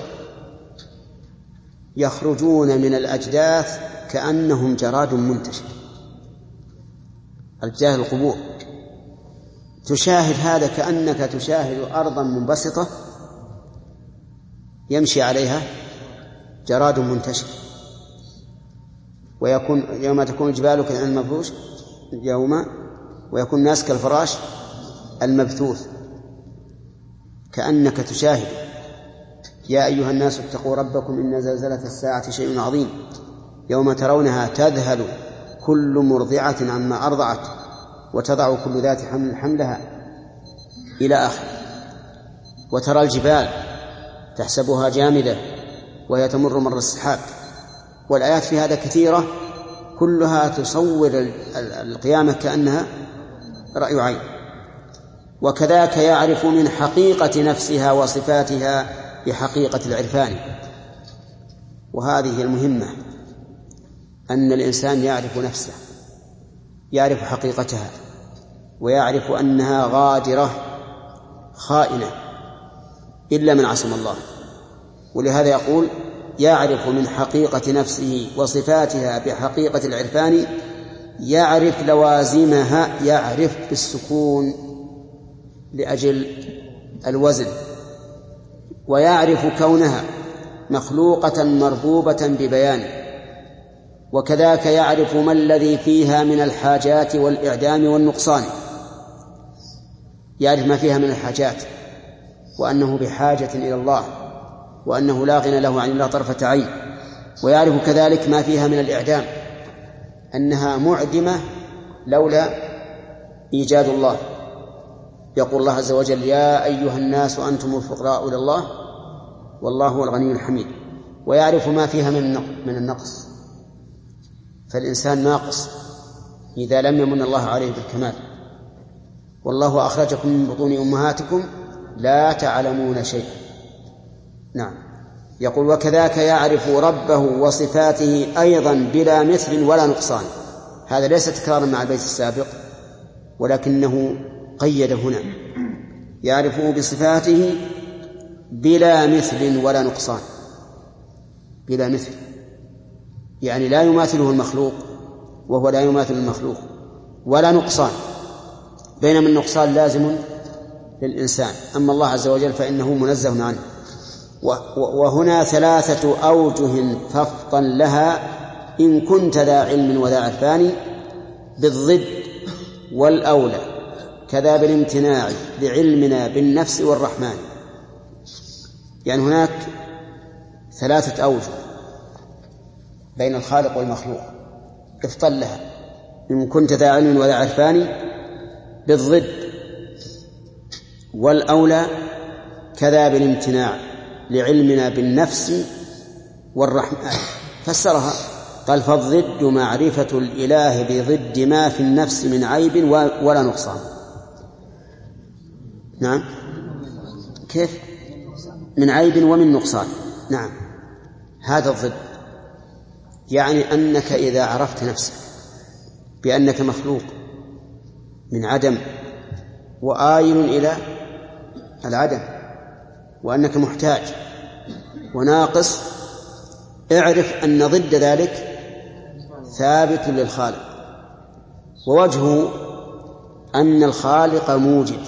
يخرجون من الأجداث كأنهم جراد منتشر. أجداث القبور تشاهد هذا كأنك تشاهد أرضا منبسطة يمشي عليها جراد منتشر. ويكون يوم تكون الجبال كالعهن المنفوش يوم ويكون الناس كالفراش المبثوث كأنك تشاهد. يا أيها الناس اتقوا ربكم إن زلزلة الساعة شيء عظيم يوم ترونها تذهل كل مرضعة عما أرضعت وتضع كل ذات حمل حملها إلى آخر. وترى الجبال تحسبها جامدة وهي تمر مر السحاب. والآيات في هذا كثيرة كلها تصور القيامة كأنها رأي عين. وكذاك يعرف من حقيقة نفسها وصفاتها بحقيقة العرفان. وهذه المهمة أن الإنسان يعرف نفسه، يعرف حقيقتها، ويعرف أنها غادرة خائنة إلا من عصم الله. ولهذا يقول يعرف من حقيقة نفسه وصفاتها بحقيقة العرفان، يعرف لوازمها، يعرف بالسكون لأجل الوزن، ويعرف كونها مخلوقة مربوبة ببيان. وكذاك يعرف ما الذي فيها من الحاجات والإعدام والنقصان، يعرف ما فيها من الحاجات وأنه بحاجة إلى الله وأنه لا غنى له عن الله طرفة عين. ويعرف كذلك ما فيها من الإعدام أنها معدمة لولا إيجاد الله. يقول الله عز وجل يا أيها الناس أنتم الفقراء إلى الله والله هو الغني الحميد. ويعرف ما فيها من النقص، فالإنسان ناقص إذا لم يمن الله عليه بالكمال. والله أخرجكم من بطون أمهاتكم لا تعلمون شيئا. نعم. يقول وكذاك يعرف ربه وصفاته أيضا بلا مثل ولا نقصان. هذا ليس تكرارا مع البيت السابق ولكنه قيد هنا، يعرفه بصفاته بلا مثل ولا نقصان. بلا مثل يعني لا يماثله المخلوق وهو لا يماثل المخلوق، ولا نقصان، بينما النقصان لازم للإنسان، أما الله عز وجل فإنه منزه عنه. وهنا ثلاثة أوجه فافطن لها إن كنت ذا علم وذا عرفان، بالضد والأولى كذا بالامتناع لعلمنا بالنفس والرحمن. يعني هناك ثلاثة أوجه بين الخالق والمخلوق، افطن لها إن كنت ذا علم وذا عرفان، بالضد والأولى كذا بالامتناع لعلمنا بالنفس والرحمن. فسرها قال فالضد معرفة الإله بضد ما في النفس من عيب ولا نقصان. نعم كيف؟ من عيب ومن نقصان. نعم هذا الضد، يعني أنك إذا عرفت نفسك بأنك مخلوق من عدم وآيل إلى العدم، وأنك محتاج وناقص، اعرف أن ضد ذلك ثابت للخالق. ووجهه أن الخالق موجد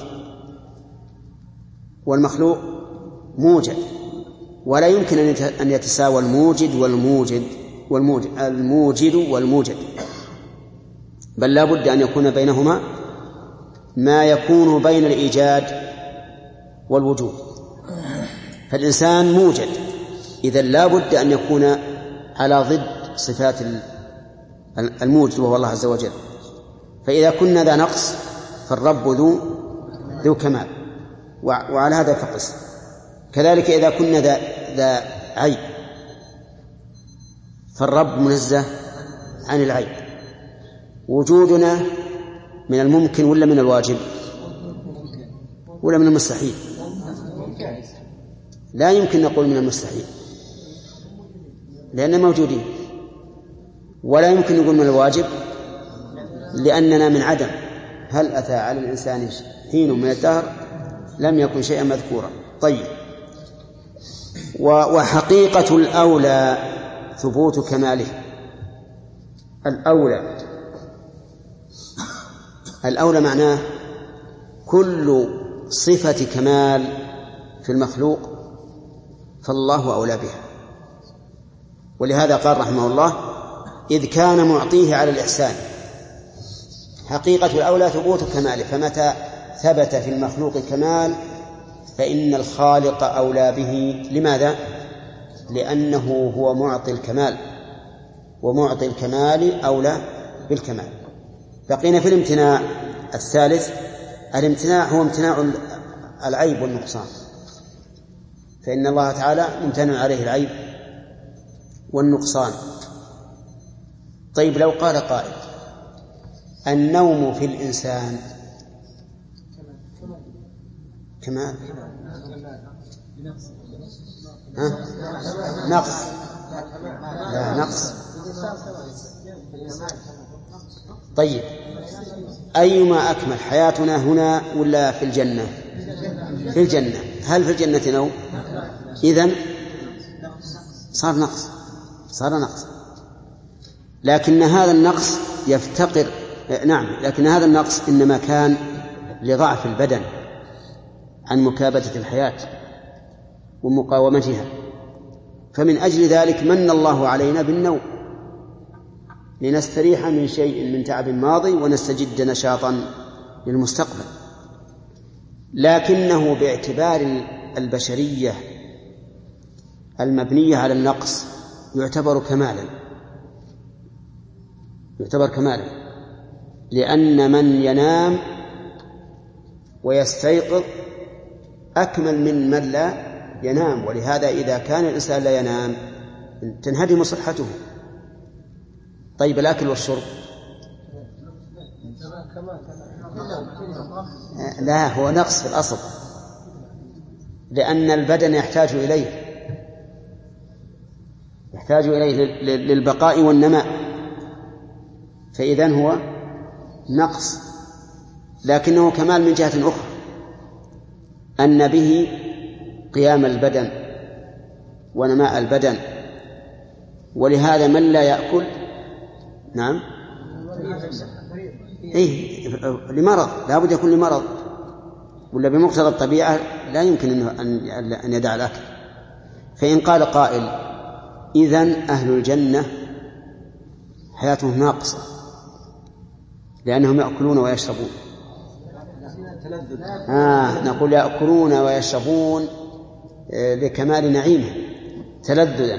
والمخلوق موجد، ولا يمكن أن يتساوى الموجد والموجد والموجد الموجد والموجد، بل لا بد أن يكون بينهما ما يكون بين الإيجاد والوجود. فالإنسان موجد، إذن لا بد أن يكون على ضد صفات الموجد وهو الله عز وجل. فإذا كنا ذا نقص فالرب ذو ذو كمال، وعلى هذا فقس. كذلك إذا كنا ذا ذا عيب فالرب منزه عن العيب. وجودنا من الممكن ولا من الواجب ولا من المستحيل؟ لا يمكن نقول من المستحيل، لأننا موجودين، ولا يمكن نقول من الواجب لأننا من عدم. هل أتى على الإنسان حين من الدهر لم يكن شيئا مذكورا. طيب، وحقيقة الأولى ثبوت كماله. الأولى الأولى معناه كل صفة كمال في المخلوق فالله أولى بها، ولهذا قال رحمه الله: إذ كان معطيه على الإحسان. حقيقة الأولى ثبوت كماله، فمتى ثبت في المخلوق كمال فإن الخالق أولى به. لماذا؟ لأنه هو معطي الكمال، ومعطي الكمال أولى بالكمال. بقينا في الامتناع الثالث. الامتناع هو امتناع العيب والنقصان، فإن الله تعالى ممتنع عليه العيب والنقصان. طيب، لو قال قائل: النوم في الإنسان كمال، ها؟ نقص؟ لا، نقص. طيب، أيما أكمل، حياتنا هنا ولا في الجنة؟ في الجنة. هل في الجنة نوم؟ إذن صار نقص، صار نقص. لكن هذا النقص يفتقر، نعم، لكن هذا النقص إنما كان لضعف البدن عن مكابدة الحياة ومقاومتها، فمن أجل ذلك من الله علينا بالنوم لنستريح من شيء من تعب ماضي ونستجد نشاطا للمستقبل. لكنه باعتبار البشرية المبنية على النقص يعتبر كمالا، يعتبر كمالا، لأن من ينام ويستيقظ أكمل من من لا ينام. ولهذا إذا كان الإنسان لا ينام تنهدم صحته. طيب، الأكل والشرب لا، هو نقص في الأصل، لأن البدن يحتاج إليه، يحتاج إليه للبقاء والنماء، فإذن هو نقص. لكنه كمال من جهة أخرى، أن به قيام البدن ونماء البدن. ولهذا من لا يأكل، نعم، إيه، لمرض، لا بد يكون لمرض، ولا بمقتضى الطبيعة لا يمكن أن يدع الأكل. فإن قال قائل: إذن أهل الجنة حياتهم ناقصة لأنهم يأكلون ويشربون. آه نقول يأكلون ويشربون لكمال نعيمه تلذذا،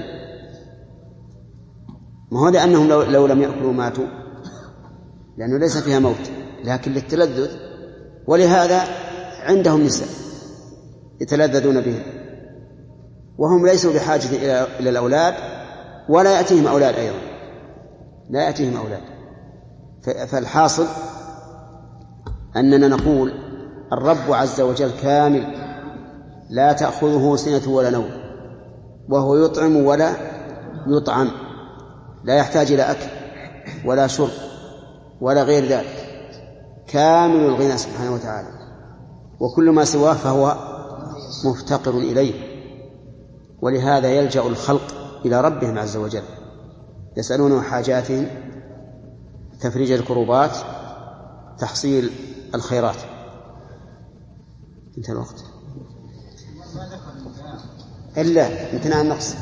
ما هو لأنهم لو, لو لم يأكلوا ماتوا، لأنه ليس فيها موت، لكن للتلذذ. ولهذا عندهم نساء يتلذذون بهم، وهم ليسوا بحاجة إلى الأولاد، ولا يأتيهم أولاد أيضا، لا يأتيهم أولاد. فالحاصل أننا نقول الرب عز وجل كامل لا تأخذه سنة ولا نوم، وهو يطعم ولا يطعم، لا يحتاج إلى أكل ولا شرب ولا غير ذلك، كامل الغنى سبحانه وتعالى، وكل ما سواه فهو مفتقر إليه. ولهذا يلجأ الخلق إلى ربهم عز وجل، يسألونه حاجاتهم، تفريج الكروبات، تحصيل الخيرات. انتهى الوقت إلا امتناع النقص.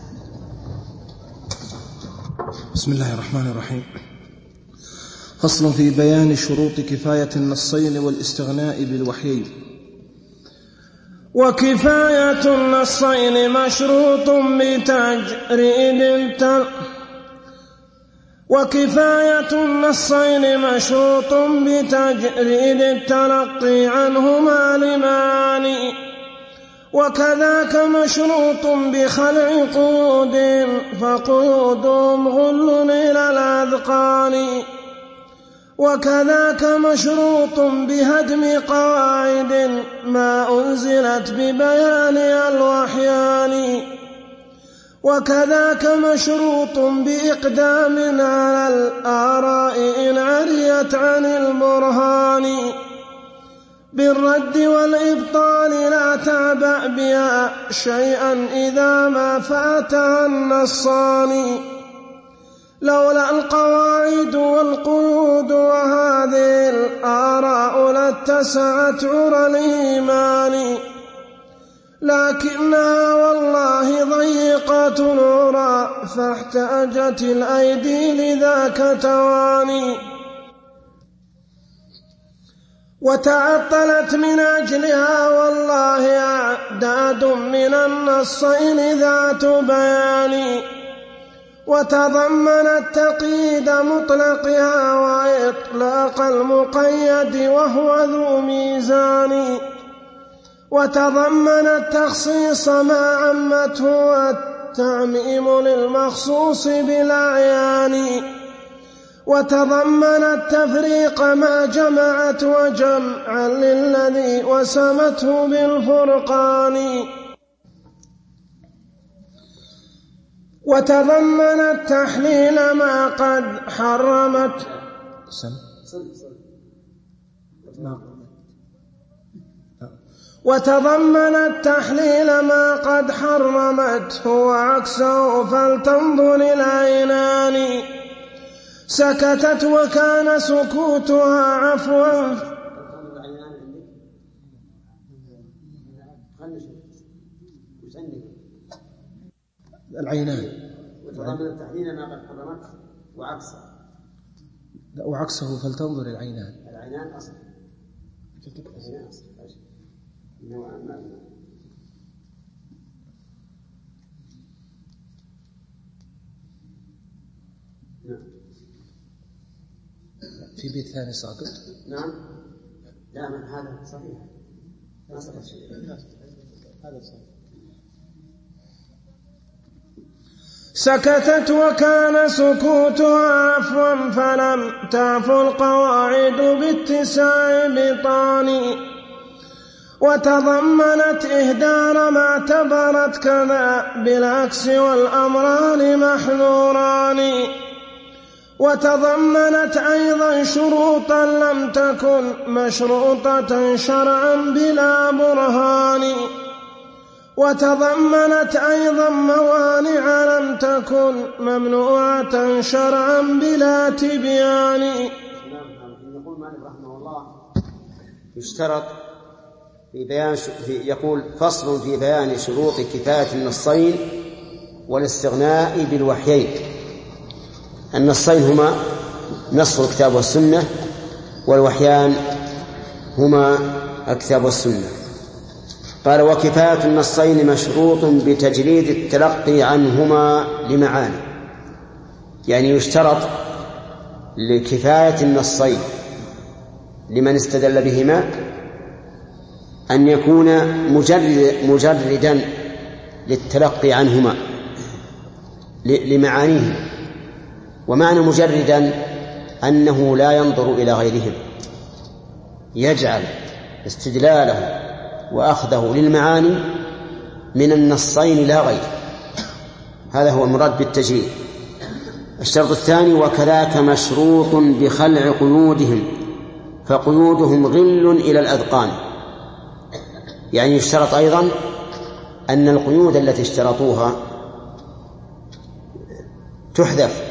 بسم الله الرحمن الرحيم. فصل في بيان شروط كفاية النصين والاستغناء بالوحيين. وكفاية النصين مشروط بتجريد التل وكفاية النصين مشروط بتجريد التلقي عنهما لمعاني، وكذاك مشروط بخلع قيود فقيودهم غل إلى الأذقان، وكذاك مشروط بهدم قواعد ما أنزلت ببيان الوحيان، وكذاك مشروط بإقدام على الآراء إن عريت عن البرهان بالرد والإبطال لا تعبأ بها شيئا إذا ما فاتها النصان لولا القواعد والقيود وهذه الآراء لاتسعت عرى الإيمان لكنها والله ضيقة العرى فاحتاجت الأيدي لذاك تواني وتعطلت من أجلها والله أعداد من النصين ذات بيان وتضمنت تقييد مطلقها وإطلاق المقيد وهو ذو ميزان وتضمنت تخصيص ما عمته والتعميم للمخصوص بالأعيان وتضمنت تفريق ما جمعت وجمعا للذي وسمته بالفرقان وتضمنت تحليل ما قد حرمت وتضمنت تحليل ما قد حرمته وعكسه فلتنظر العينان سكتت وكان سكوتها عفوا العينان وتضمن تحليل ما قد حرمت وعكسه وعكسه فلتنظر العينان العينان أصل العينان أصل نعم في بيت ثاني ساقط نعم لا من هذا صحيح ما سقط شيء هذا صحيح سكتت وكان سكوتها عفوا فلم تعفو القواعد باتساع بطان وتضمنت إهدار ما اعتبرت كذا بالعكس والأمران محذوران وتضمنت أيضا شروطا لم تكن مشروطة شرعا بلا برهان وتضمنت أيضا موانع لم تكن ممنوعة شرعا بلا تبيان. يقول مالك رحمه الله يشترط في بيان في يقول فصل في بيان شروط كفاية النصين والاستغناء بالوحيين. النصين هما نص الكتاب والسنة والوحيان هما الكتاب والسنة. قال وكفاية النصين مشروط بتجريد التلقي عنهما لمعاني، يعني يشترط لكفاية النصين لمن استدل بهما أن يكون مجرد مجردا للتلقي عنهما لمعانيهم. ومعنى مجردا أنه لا ينظر إلى غيرهم، يجعل استدلاله وأخذه للمعاني من النصين لا غير. هذا هو المراد بالتجريد. الشرط الثاني وكذاك مشروط بخلع قيودهم، فقيودهم غل إلى الأذقان، يعني يشترط أيضا أن القيود التي اشترطوها تحذف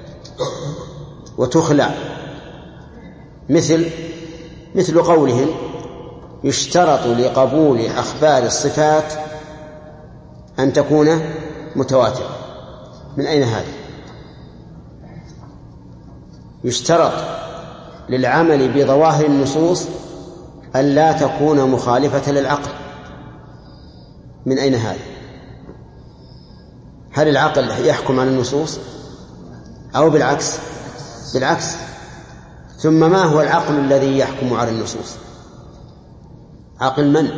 وتخلع، مثل مثل قولهم يشترط لقبول أخبار الصفات أن تكون متواترة. من أين هذا؟ يشترط للعمل بظواهر النصوص أن لا تكون مخالفة للعقل. من أين هذا؟ هل العقل يحكم على النصوص أو بالعكس؟ بالعكس. ثم ما هو العقل الذي يحكم على النصوص؟ عقل من؟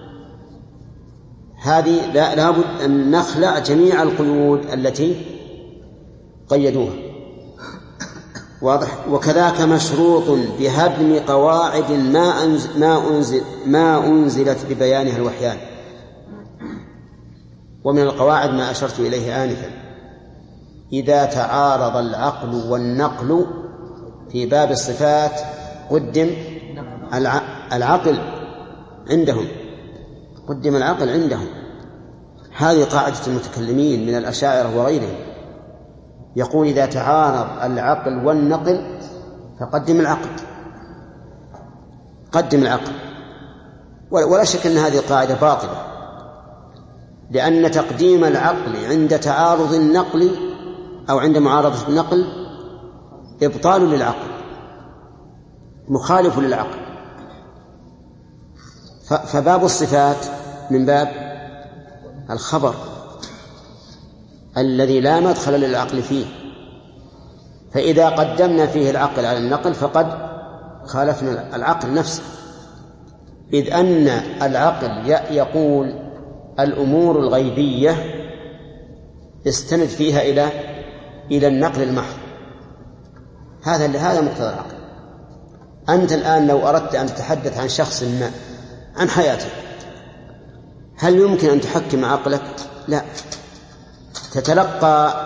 هذه لا لابد أن نخلع جميع القيود التي قيدوها. واضح. وكذاك مشروط بهدم قواعد ما أنزل ما أنزل ما أنزلت ببيانها الوحيان. ومن القواعد ما أشرت إليه آنفا: إذا تعارض العقل والنقل في باب الصفات قدم العقل عندهم قدم العقل عندهم. هذه قاعدة المتكلمين من الأشاعرة وغيرهم، يقول إذا تعارض العقل والنقل فقدم العقل قدم العقل ولا شك أن هذه القاعدة باطلة، لأن تقديم العقل عند تعارض النقل أو عند معارضة النقل إبطال للعقل، مخالف للعقل. فباب الصفات من باب الخبر الذي لا مدخل للعقل فيه، فإذا قدمنا فيه العقل على النقل فقد خالفنا العقل نفسه، إذ أن العقل يقول الأمور الغيبية استند فيها إلى إلى النقل المحض. هذا هذا مقتضى العقل. أنت الآن لو أردت أن تتحدث عن شخص ما، عن حياته، هل يمكن أن تحكم عقلك؟ لا، تتلقى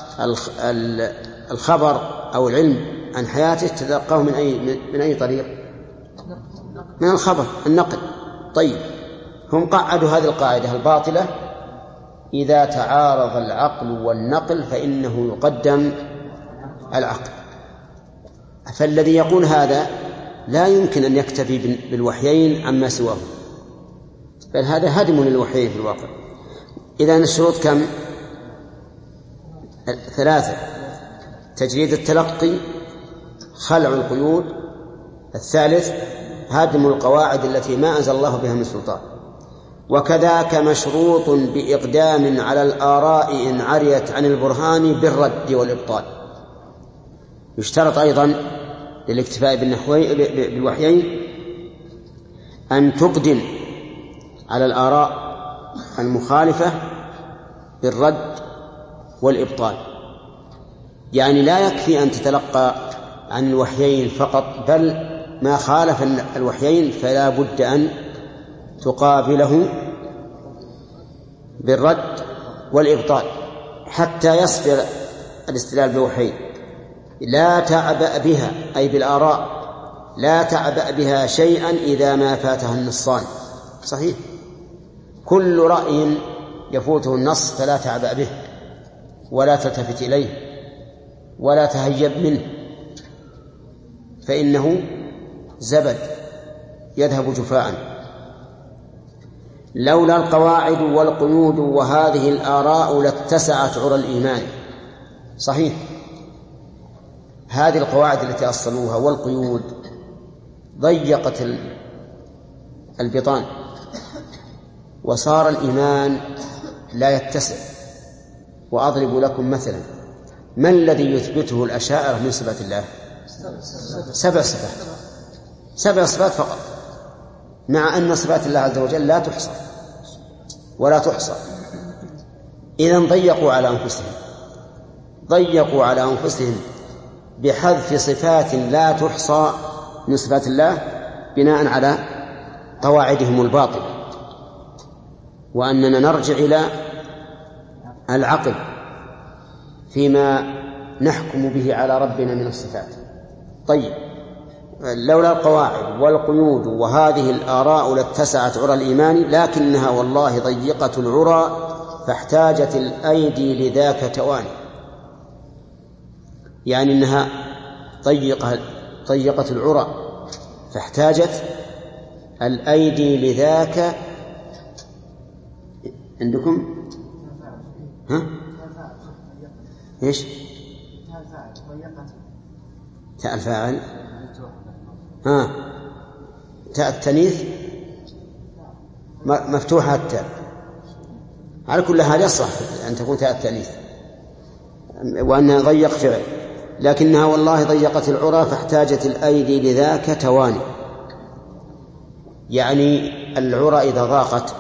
الخبر أو العلم عن حياته تتلقاه من أي من أي طريق؟ من الخبر، النقل. طيب، هم قعدوا هذه القاعدة الباطلة: إذا تعارض العقل والنقل فإنه يقدم العقل. فالذي يقول هذا لا يمكن أن يكتفي بالوحيين عما سواه، بل هذا هدم للوحيين في الواقع. إذن الشروط كم؟ ثلاثة: تجريد التلقي، خلع القيود، الثالث هدم القواعد التي ما أنزل الله بها من سلطان. وكذاك مشروط بإقدام على الآراء إن عريت عن البرهان بالرد والإبطال. يشترط أيضا للاكتفاء بالوحيين أن تقدم على الآراء المخالفة بالرد والإبطال، يعني لا يكفي أن تتلقى عن الوحيين فقط، بل ما خالف الوحيين فلا بد أن تقابله بالرد والإبطال حتى يصبر الاستدلال بالوحيين. لا تعبأ بها، أي بالآراء، لا تعبأ بها شيئا إذا ما فاتها النصان. صحيح، كل رأي يفوته النص فلا تعبأ به ولا تلتفت إليه ولا تهيب منه، فإنه زبد يذهب جفاء. لولا القواعد والقيود وهذه الآراء لاتسعت عرى الإيمان. صحيح، هذه القواعد التي أصلوها والقيود ضيقت البطان وصار الإيمان لا يتسع. وأضرب لكم مثلا: ما الذي يثبته الأشاعرة من صفات الله؟ سبع صفات، سبع صفات فقط، مع أن صفات الله عز وجل لا تحصى ولا تحصى. إذن ضيقوا على أنفسهم ضيقوا على أنفسهم بحذف صفات لا تحصى من صفات الله بناء على قواعدهم الباطلة، وأننا نرجع إلى العقل فيما نحكم به على ربنا من الصفات. طيب، لولا القواعد والقيود وهذه الآراء لاتسعت عرى الإيمان، لكنها والله ضيقة العرى فاحتاجت الأيدي لذاك تواني. يعني أنها ضيقة ضيقة العرى فاحتاجت الأيدي لذاك. عندكم ها إيش تاء الفاعل؟ ها تاء التانيث مفتوحة التاء، على كل حال يصح أن تكون تاء التانيث وأنها ضيق فعل، لكنها والله ضيقت العرى فاحتاجت الأيدي لذاك تواني. يعني العرى إذا ضاقت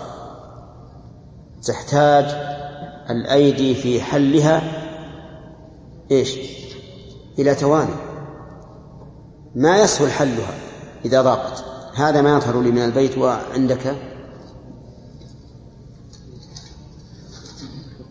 تحتاج الأيدي في حلها إيش؟ إلى تواني، ما يسهل حلها إذا ضاقت. هذا ما يظهر لي من البيت. وعندك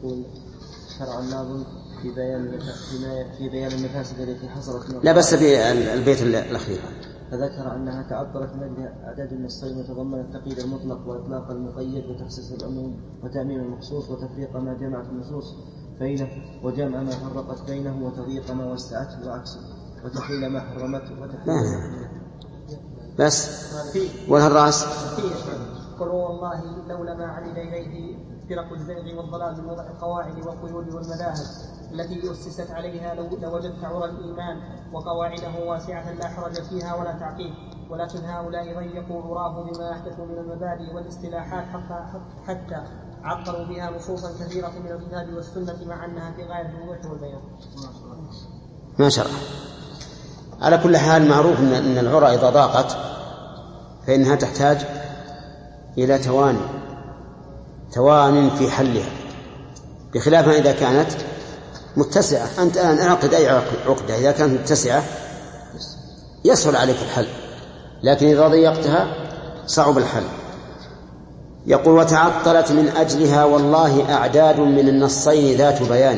يقول شرع الناظم في بيان في بيان المفاسد التي حصلت. لا بس بالبيت الأخير. فذكر أنها تعطلت من أجل أعداد النصين وتضمنت تقييد المطلق وإطلاق المقيد وتخصيص العموم وتأمين المخصوص وتفريق ما جمعت النصوص بينه وجمع ما فرقت بينه وتضييق ما وسعته وعكسه وتحليل ما حرمته وتحليل بس ولا الرأس قل والله لولا ما عمل إليه فرق الزيغ والضلال من وضع القواعد والقيود والمذاهب التي أسست عليها لوجدت عرى الإيمان وقواعده واسعة لا حرج فيها ولا تعقيد، ولكن هؤلاء ضيقوا عراه بما أحدثوا من المبادئ والاصطلاحات حتى, حتى عطروا بها نصوصا كثيرة من الكتاب والسنة مع أنها في غاية الوضوح والبيان. ما شاء الله. على كل حال معروف أن العرى إذا ضاقت فإنها تحتاج إلى تواني توان في حلها، بخلاف ما إذا كانت متسعة. أنت الآن أعقد أي عقدة إذا كانت متسعة يسهل عليك الحل، لكن إذا ضيقتها صعب الحل. يقول وتعطلت من أجلها والله أعداد من النصين ذات بيان،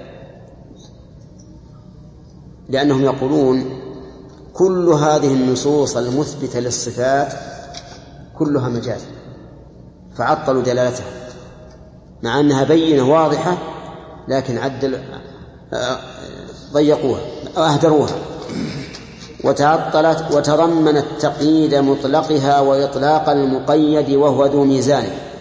لأنهم يقولون كل هذه النصوص المثبتة للصفات كلها مجاز، فعطلوا دلالتها مع أنها بينة واضحة، لكن عدل ضيقوها أهدروها. وتعطلت وتضمنت تقييد مطلقها وإطلاق المقيد وهو ذو ميزان،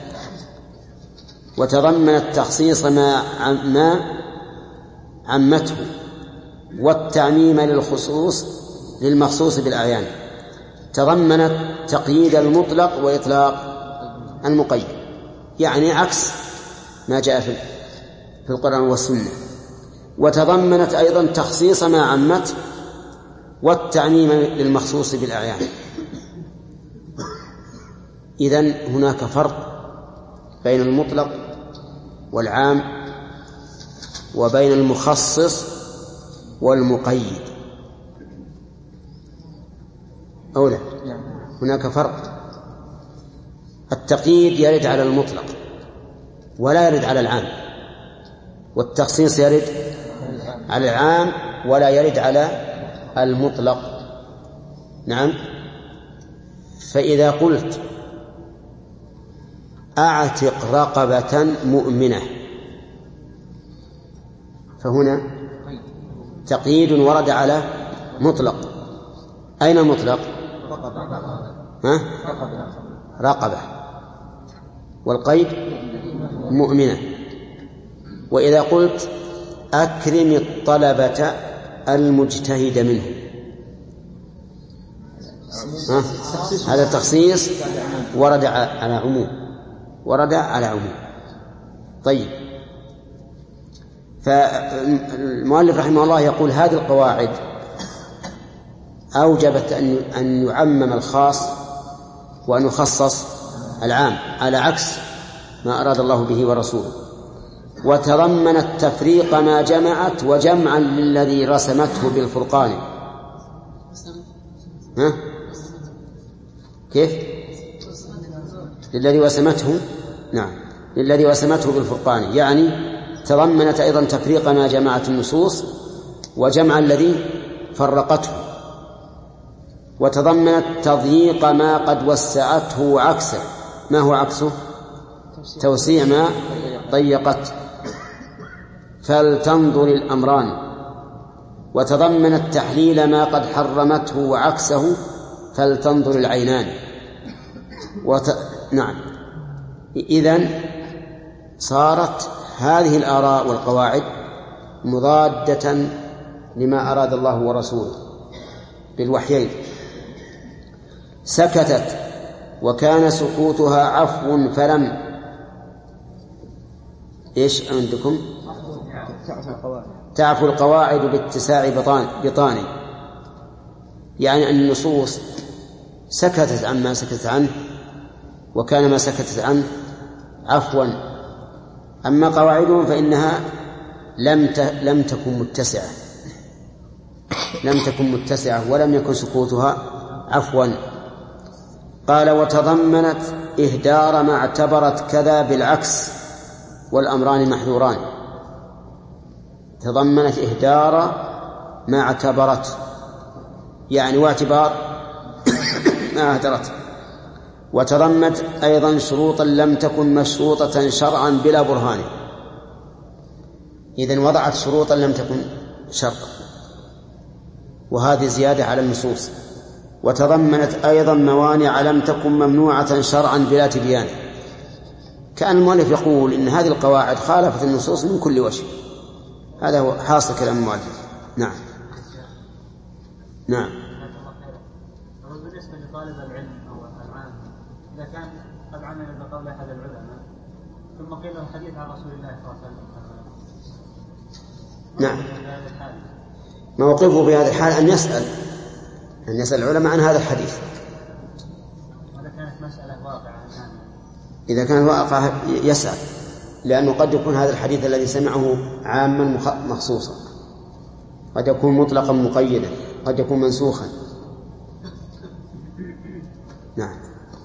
وتضمنت تخصيص ما ما عمته والتعميم للخصوص للمخصوص بالأعيان. تضمنت تقييد المطلق وإطلاق المقيد، يعني عكس ما جاء في في القرآن والسنة. وتضمنت أيضا تخصيص ما عمت والتعميم للمخصوص بالأعيان. إذن هناك فرق بين المطلق والعام وبين المخصص والمقيد، أو لا؟ هناك فرق. التقييد يرد على المطلق ولا يرد على العام، والتخصيص يرد على العام ولا يرد على المطلق. نعم. فإذا قلت أعتق رقبة مؤمنة فهنا تقييد ورد على مطلق. أين المطلق؟ ها؟ رقبة، والقيد مؤمنة. وإذا قلت أكرم الطلبة المجتهد منه، ها؟ هذا تخصيص ورد على عموم، ورد على عموم. طيب، فالمؤلف رحمه الله يقول هذه القواعد أوجبت أن يعمم الخاص وأن يخصص العام على عكس ما أراد الله به ورسوله. وتضمنت تفريق ما جمعت وجمعا للذي رسمته بالفرقان. ها؟ كيف؟ للذي وسمته، نعم، للذي وسمته بالفرقان، يعني تضمنت أيضا تفريق ما جمعت النصوص وجمع الذي فرقته. وتضمنت تضييق ما قد وسعته وعكسه. ما هو عكسه؟ توسيع ما ضيقت. فلتنظر الأمران. وتضمنت تحليل ما قد حرمته وعكسه. فلتنظر العينان. وت... نعم. إذن صارت هذه الآراء والقواعد مضادة لما أراد الله ورسوله بالوحيين. سكتت وكان سكوتها عفو فلم إيش عندكم؟ تعفو القواعد باتساع بطان بطاني، يعني أن النصوص سكتت عما سكتت عنه، وكان ما سكتت عنه عفوا. أما قواعدهم فإنها لم لم تكن متسعة لم تكن متسعة ولم يكن سكوتها عفوا. قال وتضمنت إهدار ما اعتبرت كذا بالعكس والأمران محذوران، تضمنت إهدار ما اعتبرت، يعني واعتبار ما أهدرت، وتضمنت أيضا شروطا لم تكن مشروطة شرعا بلا برهان. إذن وضعت شروطا لم تكن شرطا، وهذه زيادة على النصوص. وتضمنت أيضا موانع لم تكن ممنوعة شرعا بلا تبيان. كأن المؤلف يقول إن هذه القواعد خالفت النصوص من كل وجه. هذا هو حاصل كلام المؤلف. نعم نعم. بالنسبة لطالب العلم أو العام، إذا كان قد عمل بقول أحد العلماء ثم قيل له حديث عن رسول الله صلى الله عليه وسلم، نعم، موقفه في هذا الحال أن يسأل أن يسأل العلماء عن هذا الحديث. إذا كانت مسألة واقعة، إذا كان واقع يسأل، لأنه قد يكون هذا الحديث الذي سمعه عاما مخصوصا، قد يكون مطلقا مقيدا، قد يكون منسوخا. نعم.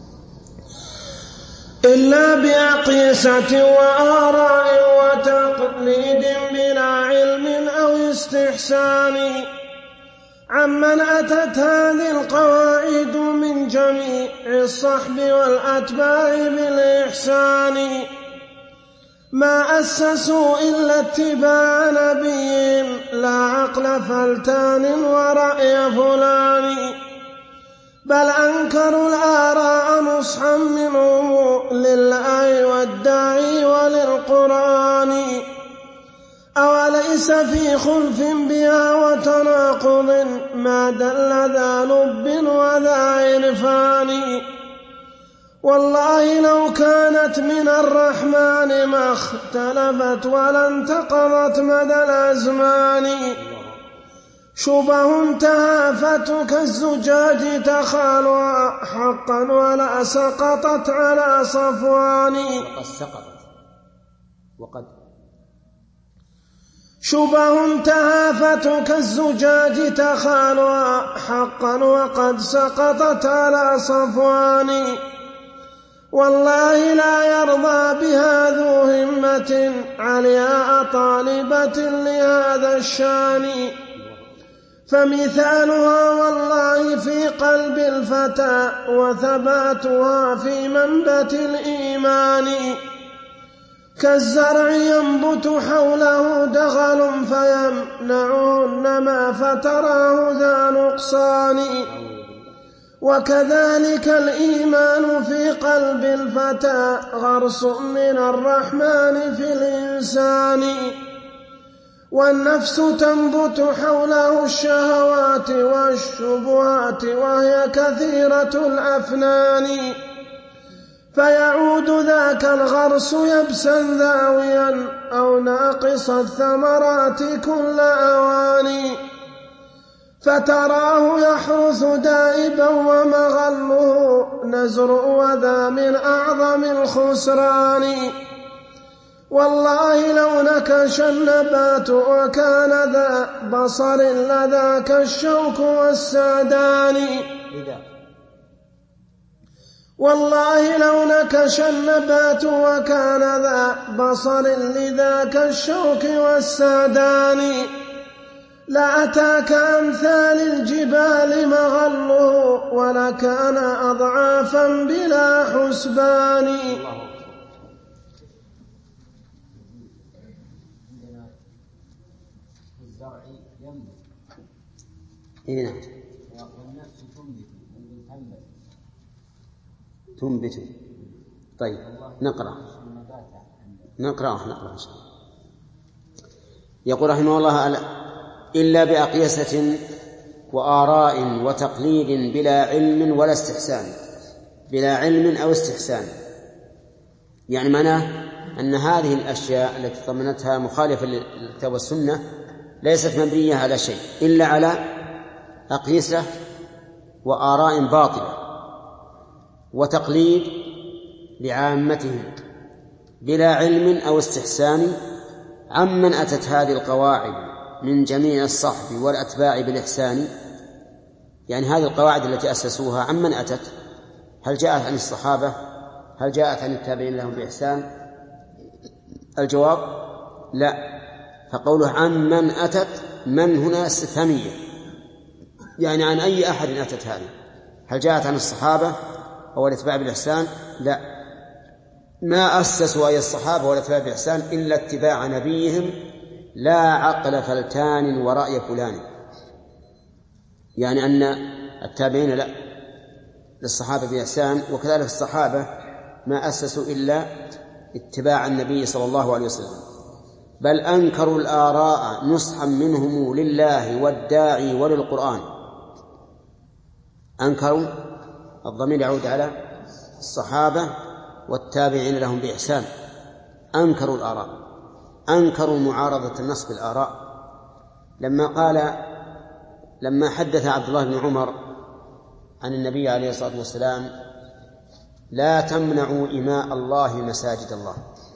إلا بأقيسة وآراء وتقليد بلا علم أو استحسان، عمن أتت هذه القواعد من جميع الصحب والأتباع بالإحسان، ما أسسوا إلا اتباع نبيهم لا عقل فلتان ورأي فلان، بل أنكروا الآراء نصحا منهم لله والداعي وللقرآن، أوليس في خلف بها وتناقض ما دل ذا لب وذا عرفان، والله لو كانت من الرحمن ما اختلفت ولا انتقضت مدى الأزمان، شبه تهافت كالزجاج تخالها حقا ولا سقطت على صفوان، وقد سقطت وقد شبه تهافت كالزجاج تخالها حقا وقد سقطت على صفوان، والله لا يرضى بها ذو همة علياء طالبة لهذا الشان، فمثالها والله في قلب الفتى وثباتها في منبت الإيمان، كالزرع ينبت حوله دغل فيمنعه النما فتراه ذا نقصان، وكذلك الإيمان في قلب الفتى غرس من الرحمن في الإنسان، والنفس تنبت حوله الشهوات والشبهات وهي كثيرة الأفنان، فيعود ذاك الغرس يبسا ذاويا أو ناقص الثمرات كل أوان، فتراه يحرث دائبا ومغله نزر وذا من أعظم الخسران، والله لو نكش النبات وكان ذا بصر لذاك الشوك والسعدان، والله لو نكش النبات وكان ذا بصر لذاك الشوك والسعدان، لأتاك أمثال الجبال مغله ولكان أضعافا بلا حسبان. إيه تنبت. طيب نقرأ نقرأ نقرأ يقول رحمه الله: إلا بأقيسة وآراء وتقليد بلا علم ولا استحسان. بلا علم أو استحسان يعني معناه أن هذه الأشياء التي ضمنتها مخالفة للكتاب والسنة ليست مبنية على شيء إلا على أقيسة وآراء باطلة وتقليد لعامتهم بلا علم أو استحسان، عمن أتت هذه القواعد من جميع الصحب والأتباع بالإحسان. يعني هذه القواعد التي أسسوها عمن أتت؟ هل جاءت عن الصحابة؟ هل جاءت عن التابعين لهم بإحسان؟ الجواب لا. فقوله عن من أتت، من هنا استفهامية، يعني عن أي أحد أتت هذه، هل جاءت عن الصحابة أو الاتباع بالإحسان؟ لا، ما أسسوا أي الصحابة والاتباع بالإحسان إلا اتباع نبيهم، لا عقل فلتان ورأي فلان، يعني أن التابعين لا للصحابة بإحسان، وكذلك الصحابة ما أسسوا إلا اتباع النبي صلى الله عليه وسلم، بل أنكروا الآراء نصحا منهم لله والداعي وللقرآن. أنكروا، الضمير يعود على الصحابة والتابعين لهم بإحسان، أنكروا الآراء، أنكروا معارضة النص بالآراء. لما قال لما حدث عبد الله بن عمر عن النبي عليه الصلاة والسلام لا تمنعوا إماء الله مساجد الله،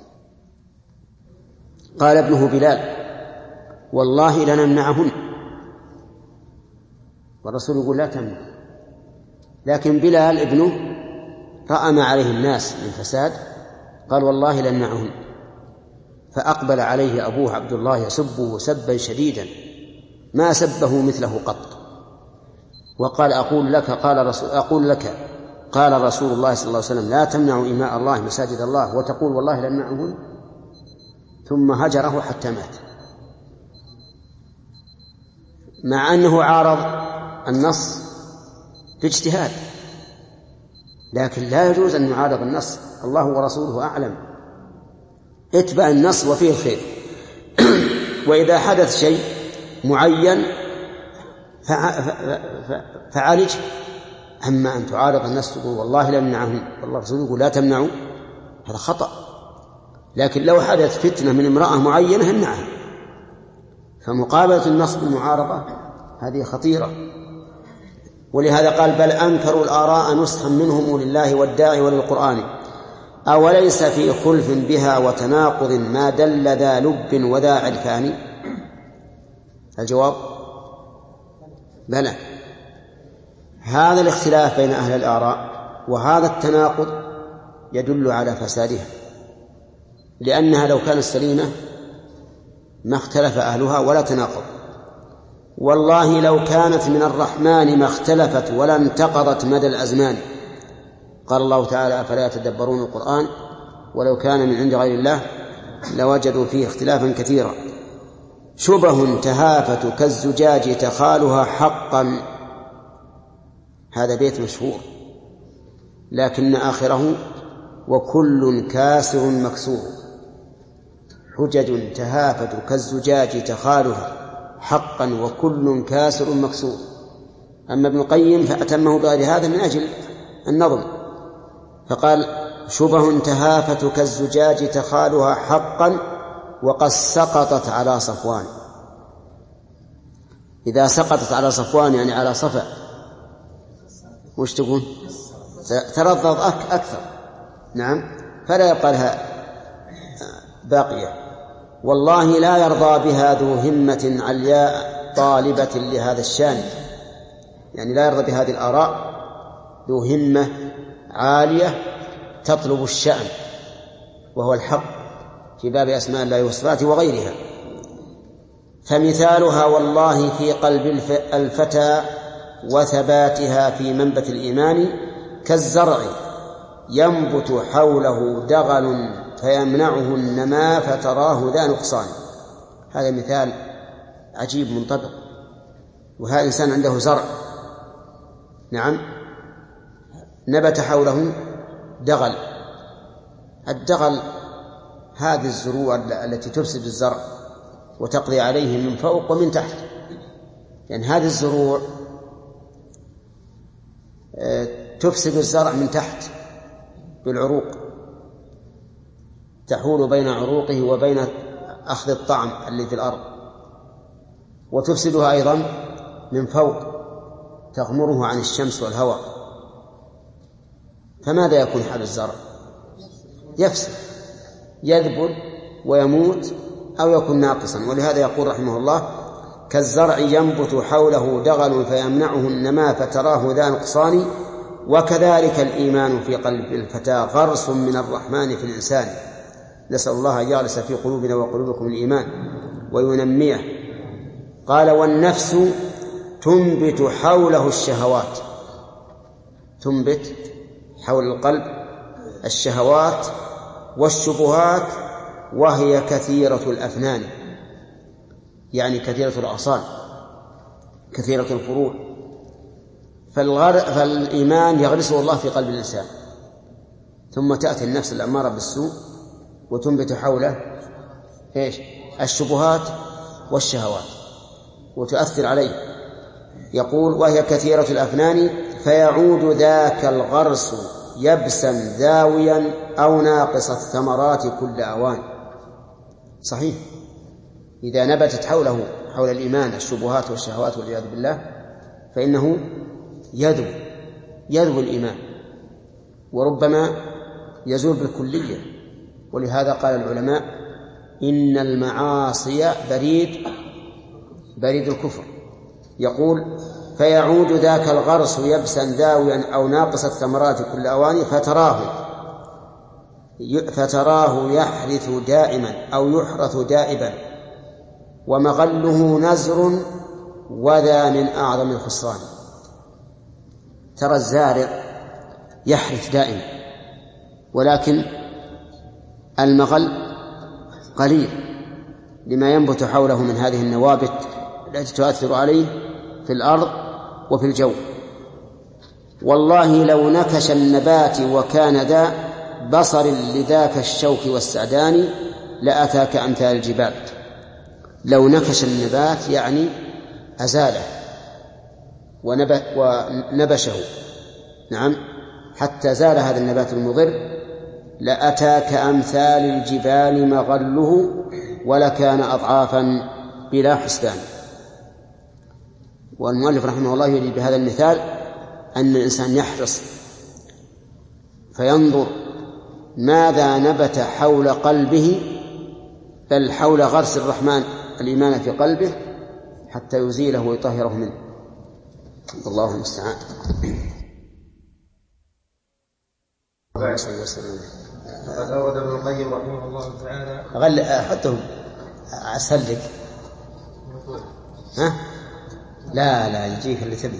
قال ابنه بلال والله لنمنعهن، والرسول يقول لا تمنع، لكن بلال ابنه رأى ما عليه الناس من فساد قال والله لنمنعهن، فأقبل عليه أبوه عبد الله يسبه سبا شديدا ما سبه مثله قط، وقال أقول لك قال رسول أقول لك قال رسول الله صلى الله عليه وسلم لا تمنعوا إماء الله مساجد الله وتقول والله لنمنعهن، ثم هجره حتى مات، مع أنه عارض النص باجتهاد، لكن لا يجوز أن يعارض النص، الله ورسوله أعلم، اتبع النص وفيه الخير. وإذا حدث شيء معين فعالج، أما أن تعارض النص تقول والله لا نمنعهم والله رسوله يقول لا تمنعوا، هذا خطأ. لكن لو حدث فتنة من امرأة معينة امنعها، فمقابلة النص بالمعارضة هذه خطيرة. ولهذا قال بل أنكروا الآراء نصحا منهم لله والداعي وللقرآن أوليس في خلف بها وتناقض ما دل ذا لب وذا عرفان. الجواب بلى، هذا الاختلاف بين أهل الآراء وهذا التناقض يدل على فسادها، لأنها لو كانت سليمة ما اختلف أهلها ولا تناقض، والله لو كانت من الرحمن ما اختلفت ولا انتقضت مدى الأزمان. قال الله تعالى أفلا يتدبرون القرآن ولو كان من عند غير الله لوجدوا فيه اختلافا كثيرا. شبه تهافت كالزجاج تخالها حقا، هذا بيت مشهور، لكن آخره وكل كاسر مكسور. حجج تهافت كالزجاج تخالها حقا وكل كاسر مكسور. أما ابن القيم فأتمه بغير هذا من أجل النظم، فقال شبه تهافت كالزجاج تخالها حقا وقد سقطت على صفوان. إذا سقطت على صفوان يعني على صفا وش تقول؟ ترضض أكثر، نعم، فلا يبقى لها باقية. والله لا يرضى بها ذو همة علياء طالبة لهذا الشان، يعني لا يرضى بهذه الآراء ذو همة عالية تطلب الشأن وهو الحق في باب أسماء الله وصفاته وغيرها. فمثالها والله في قلب الفتى وثباتها في منبت الإيمان كالزرع ينبت حوله دغل فيمنعه النما فتراه ذا نقصان. هذا مثال عجيب منطبق. وهذا الإنسان عنده زرع، نعم، نبت حوله دغل. الدغل هذه الزروع التي تفسد الزرع وتقضي عليه من فوق ومن تحت، يعني هذه الزروع تفسد الزرع من تحت بالعروق، تحول بين عروقه وبين أخذ الطعم الذي في الأرض، وتفسدها أيضا من فوق، تغمره عن الشمس والهواء. فماذا يكون حال الزرع؟ يفسد، يذبل ويموت أو يكون ناقصا. ولهذا يقول رحمه الله كالزرع ينبت حوله دغل فيمنعه النما فتراه ذا نقصان. وكذلك الإيمان في قلب الفتى غرس من الرحمن في الإنسان. نسأل الله أن يغرس في قلوبنا وقلوبكم الإيمان وينميه. قال والنفس تنبت حوله الشهوات، تنبت حول القلب الشهوات والشبهات، وهي كثيرة الأفنان، يعني كثيرة الأصال، كثيرة الفروع. فالإيمان يغرسه الله في قلب الإنسان، ثم تأتي النفس الأمارة بالسوء وتنبت حوله إيش؟ الشبهات والشهوات وتؤثر عليه. يقول وهي كثيرة الأفنان فيعود ذاك الغرس يبسا ذاويا أو ناقص الثمرات كل أوان. صحيح، إذا نبتت حوله حول الإيمان الشبهات والشهوات والعياذ بالله فإنه يذوب يذوب الإيمان، وربما يزول بالكلية. ولهذا قال العلماء إن المعاصي بريد بريد الكفر. يقول فيعود ذاك الغرس يبسا ذاويا أو ناقص الثمرات كل أوان فتراه فتراه يحرث دائما أو يحرث دائبا، ومغله نزر وذا من أعظم الخسران. ترى الزارع يحرث دائما ولكن المغل قليل لما ينبت حوله من هذه النوابت التي تؤثر عليه في الأرض وفي الجو. والله لو نكش النبات وكان ذا بصر لذاك الشوك والسعدان لأتاك أمثال الجبال. لو نكش النبات يعني أزاله ونبشه، نعم، حتى زال هذا النبات المضر لأتاك أمثال الجبال مغله ولكان أضعافا بلا حسبان. والمؤلف رحمه الله يريد بهذا المثال أن الإنسان يحرص فينظر ماذا نبت حول قلبه، بل حول غرس الرحمن الإيمان في قلبه، حتى يزيله ويطهره منه. الله المستعان. قد أورد ابن القيم رحمه الله تعالى أغل أحطه أسلك ها؟ لا لا يجيك اللي تبي.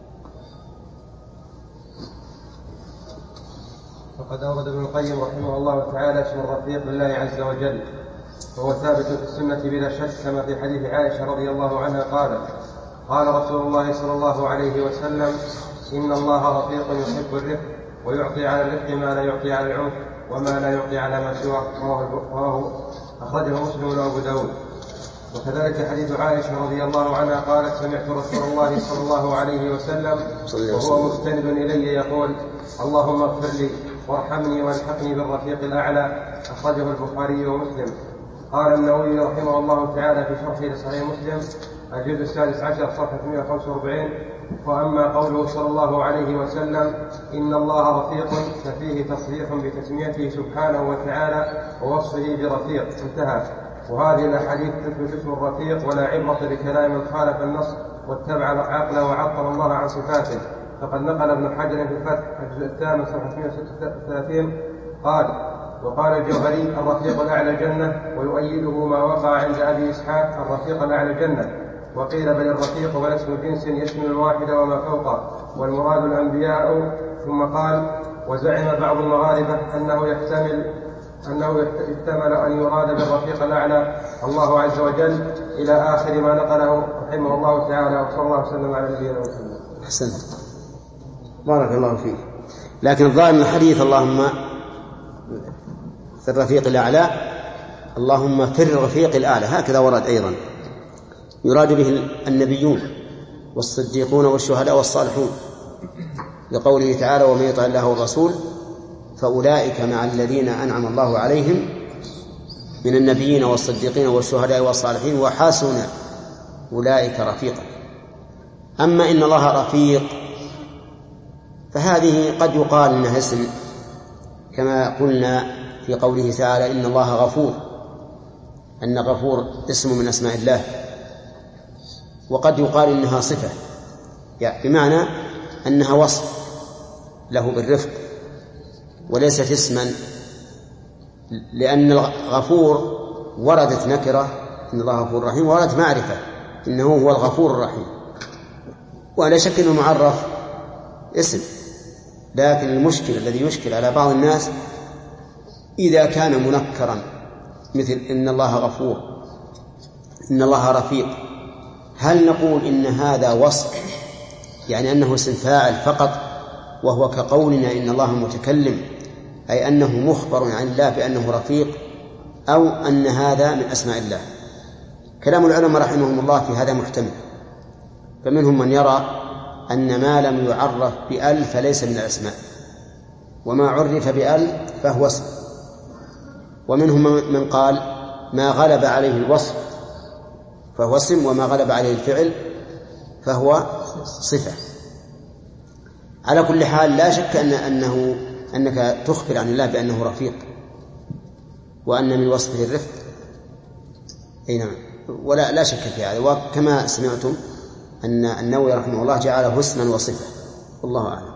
فقد أورد ابن القيم رحمه الله تعالى اسم الرفيق لله عز وجل، وهو ثابت في السنة بلا شك، كما في حديث عائشة رضي الله عنها قالت قال رسول الله صلى الله عليه وسلم إن الله رفيق يحب الرفق ويعطي على الرفق ما لا يعطي على العنف وما لا يعطي على ما سواه، رواه أخرجه مسلم وأبو داود. وكذلك حديث عائشة رضي الله عنها قالت سمعت رسول الله صلى الله عليه وسلم وهو مستند إلي يقول اللهم اغفر لي وارحمني والحقني بالرفيق الأعلى، أخرجه البخاري ومسلم. قال النووي رحمه الله تعالى في شرحه لصحيح مسلم الجزء السادس عشر صفحة مئة وخمسة وأربعين وأما قوله صلى الله عليه وسلم إن الله رفيق ففيه تصريح بتسميته سبحانه وتعالى ووصفه برفيق، انتهى. وهذه الأحاديث تثبت اسم الرفيق ولا عبرة بكلام من خالف النص واتبع العقل وعطل الله عن صفاته. فقد نقل ابن حجر في الفتح الجزء الثامن صفحة مئة وستة وثلاثين قال وقال الجوهري الرفيق الأعلى الجنة، ويؤيده ما وقع عند أبي إسحاق الرفيق الأعلى الجنة. وقيل بل الرفيق هو اسم جنس يشمل الواحد وما فوقه والمراد الأنبياء. ثم قال وزعم بعض المغاربة أنه يحتمل أنه يحتمل أن يراد بالرفيق الأعلى الله عز وجل إلى آخر ما نقله رحمه الله تعالى، وصلى الله وسلم على نبينا محمد. أحسنت، بارك الله فيك. لكن الظاهر من الحديث اللهم في الرفيق الأعلى اللهم في الرفيق الأعلى هكذا ورد أيضا، يراد به النبيون والصديقون والشهداء والصالحون، لقوله تعالى ومن يطع الله والرسول فأولئك مع الذين أنعم الله عليهم من النبيين والصديقين والشهداء والصالحين وحسن أولئك رفيقا. أما إن الله رفيق فهذه قد يقال إنها اسم كما قلنا في قوله تعالى إن الله غفور، أن غفور اسم من أسماء الله، وقد يقال إنها صفة يعني بمعنى أنها وصف له بالرفق وليست اسما لأن الغفور وردت نكرة إن الله غفور رحيم، وردت معرفة إنه هو الغفور الرحيم، ولا شك أنه معرف اسم. لكن المشكل الذي يشكل على بعض الناس إذا كان منكرا، مثل إن الله غفور، إن الله رفيق، هل نقول إن هذا وصف يعني أنه اسم فاعل فقط، وهو كقولنا إن الله متكلم، أي أنه مخبر عن الله بأنه رفيق، أو أن هذا من أسماء الله؟ كلام العلماء رحمهم الله في هذا محتمل، فمنهم من يرى أن ما لم يعرف بأل فليس من الأسماء، وما عرف بأل فهو اسم، ومنهم من قال ما غلب عليه الوصف فهو اسم، وما غلب عليه الفعل فهو صفة. على كل حال لا شك أن أنه أنك تخبر عن الله بأنه رفيق، وأن من وصفه الرفق، أي نعم، ولا لا شك في هذا. وكما سمعتم أن النووي رحمه الله جعله اسما وصفة، والله أعلم.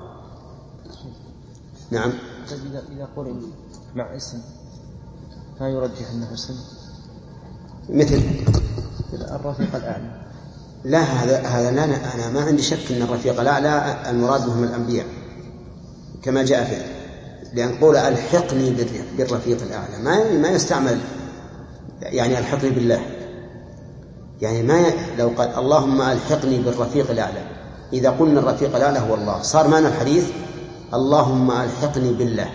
نعم. إذا قرن مع اسم فيرجح أنه اسم، مثل الرفيق الأعلى. لا، هذا هذا لا، أنا ما عندي شك أن الرفيق الأعلى المراد بهم الأنبياء كما جاء فيه، لأن قول ألحقني بالرفيق الأعلى ما ما يستعمل يعني ألحقني بالله، يعني ما ي... لو قال اللهم ألحقني بالرفيق الأعلى، إذا قلنا الرفيق الأعلى هو الله، صار معنى الحديث اللهم ألحقني بالله.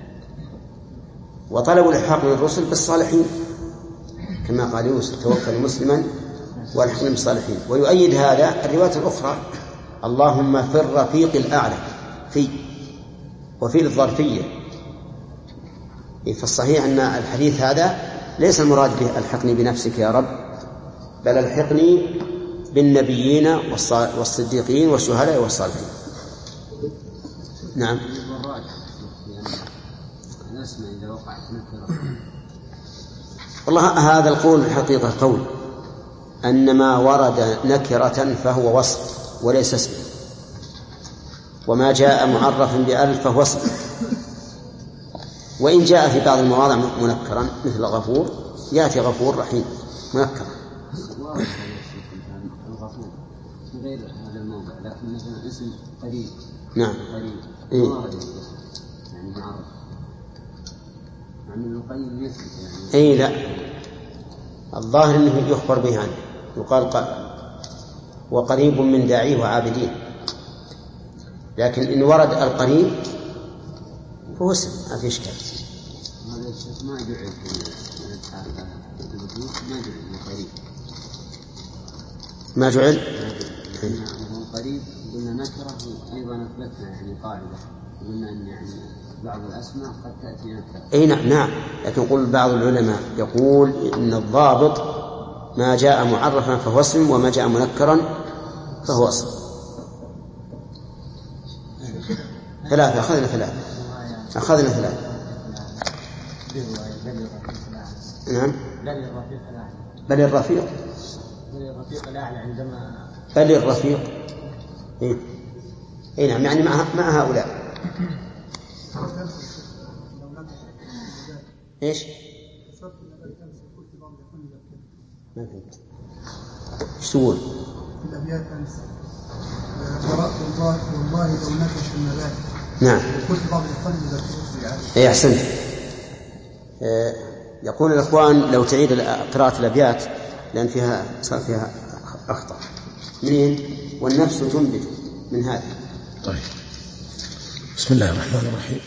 وطلبوا الإلحاق من الرسل بالصالحين كما قال يوسف توفى مسلما والحقني بالصالحين. ويؤيد هذا الرواية الأخرى اللهم في الرفيق الأعلى، في وفي الظرفية. فالصحيح أن الحديث هذا ليس المراد به الحقني بنفسك يا رب، بل الحقني بالنبيين والصديقين والشهداء والصالحين. نعم. والله هذا القول الحقيقة قول أن ما ورد نكرة فهو وصف وليس اسم، وما جاء معرفا بألف فهو اسم، وإن جاء في بعض المواضع منكرا مثل غفور، يأتي غفور رحيم منكرا. الغفور في غير هذا الموضع، لكن مثلا اسم قريب. نعم. قريب. إيه؟ يعني معرف. يعني القيم يثبت يعني. أي لا، الظاهر أنه يخبر به عنه، يقال وقريب من داعيه وعابدين، لكن إن ورد القريب فهو اسم ما في إشكال. هذا الشيخ ما جعل في الوجود، ما جعل قريب، ما جعل هو قريب. قلنا نكره أيضا أثبتنا يعني قاعدة، قلنا أن يعني بعض الأسماء قد تأتي نكرة. أي نعم نعم، لكن يقول بعض العلماء يقول إن الضابط ما جاء معرفا فهو اسم، وما جاء منكرا فهو اسم. ثلاثة أخذنا ثلاثة أخذنا ثلاثة نعم. بل الرفيق الأعلى. بل الرفيق بل الرفيق الأعلى عندما بل الرفيق إيه؟ إيه نعم، يعني مع مع هؤلاء. إيش؟ ما فهمت. إيش تقول؟ في الأبيات أمس قرأت الله والله لو نكش النبات. نعم. قلت بعض الإخوان إذا كنت إيه أحسنت. آه يقول الإخوان لو تعيد قراءة الأبيات لأن فيها صار فيها أخطاء. منين؟ والنفس تنبت من هذا. طيب. بسم الله الرحمن الرحيم.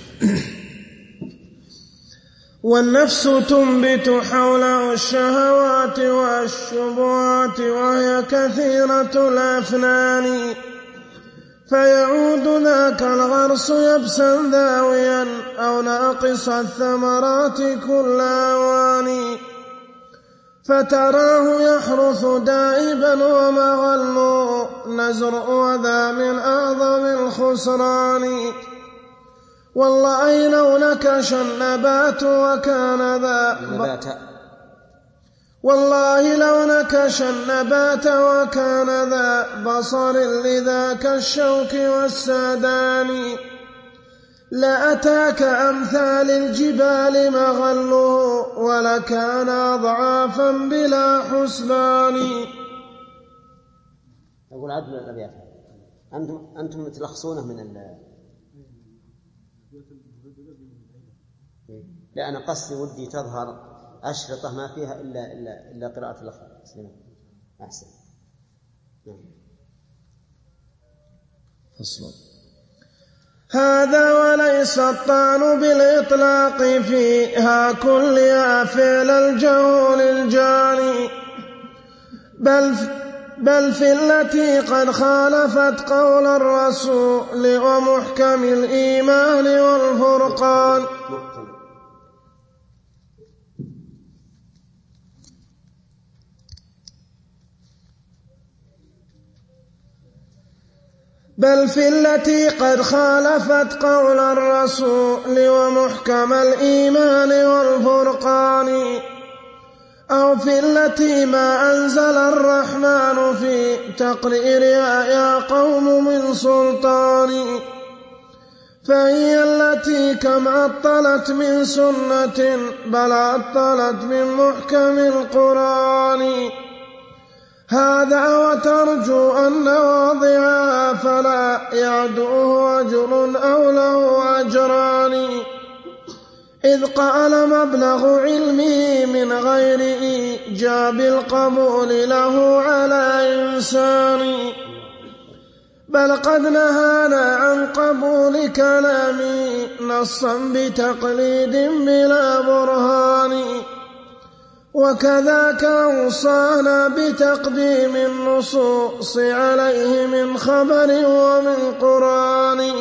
والنفس تنبت حوله الشهوات والشبهات وهي كثيرة الأفنان، فيعود ذاك الغرس يبسا ذاويا أو ناقص الثمرات كل أوان، فتراه يحرث دائبا ومغل نزرع وذا من أعظم الخسران. والله لو نكش النبات وكان ذا والله لو نكش النبات وكان ذا بصر لذاك الشوك والسادان، لأتاك أمثال الجبال مغله ولكان أضعافا بلا حسبان. أقول عدل الأبيات أنتم أنتم تلخصونه من ال لا أنا قصدي ودي تظهر أشرطة ما فيها إلا إلا إلا قراءة الأخر. أحسن. فصل. هذا وليس الطعن بالإطلاق فيها كلها فعل الجهول الجاني، بل بل في التي قد خالفت قول الرسول ومحكم الإيمان والفرقان. بل في التي قد خالفت قول الرسول ومحكم الإيمان والفرقان، أو في التي ما أنزل الرحمن في تقريرها يا قوم من سلطان، فهي التي كم عطلت من سنة بل عطلت من محكم القرآن. هذا وترجو أن واضعها فلا يعدوه أجر أو له أجران، إذ قال مبلغ علمه من غير إيجاب القبول له على إنسان، بل قد نهانا عن قبول كلامه نصا بتقليد بلا برهان، وكذاك أوصانا بتقديم النصوص عليه من خبر ومن قرآن،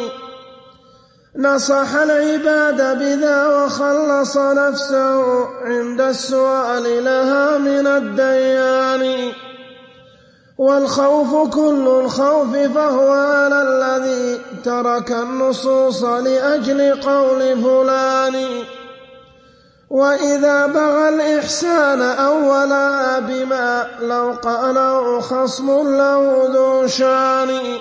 نصح العباد بذا وخلص نفسه عند السؤال لها من الديان. والخوف كل الخوف فهو على الذي ترك النصوص لأجل قول فلان، وإذا بغى الإحسان أولا بما لو قاله خصم له ذو شان،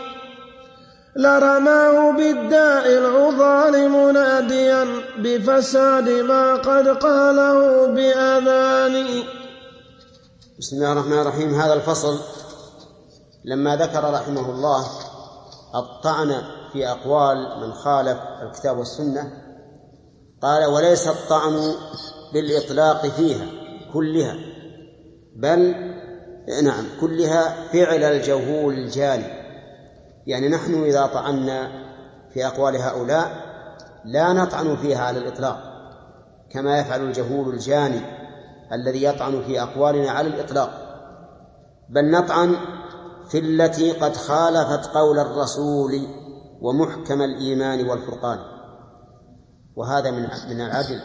لرماه بالداء العضال مناديا بفساد ما قد قاله بأذان. بسم الله الرحمن الرحيم. هذا الفصل لما ذكر رحمه الله الطعن في أقوال من خالف الكتاب والسنة قال وليس الطعن بالإطلاق فيها كلها، بل نعم كلها فعل الجهول الجاني. يعني نحن إذا طعنا في أقوال هؤلاء لا نطعن فيها على الإطلاق كما يفعل الجهول الجاني الذي يطعن في أقوالنا على الإطلاق، بل نطعن في التي قد خالفت قول الرسول ومحكم الإيمان والفرقان. وهذا من من العدل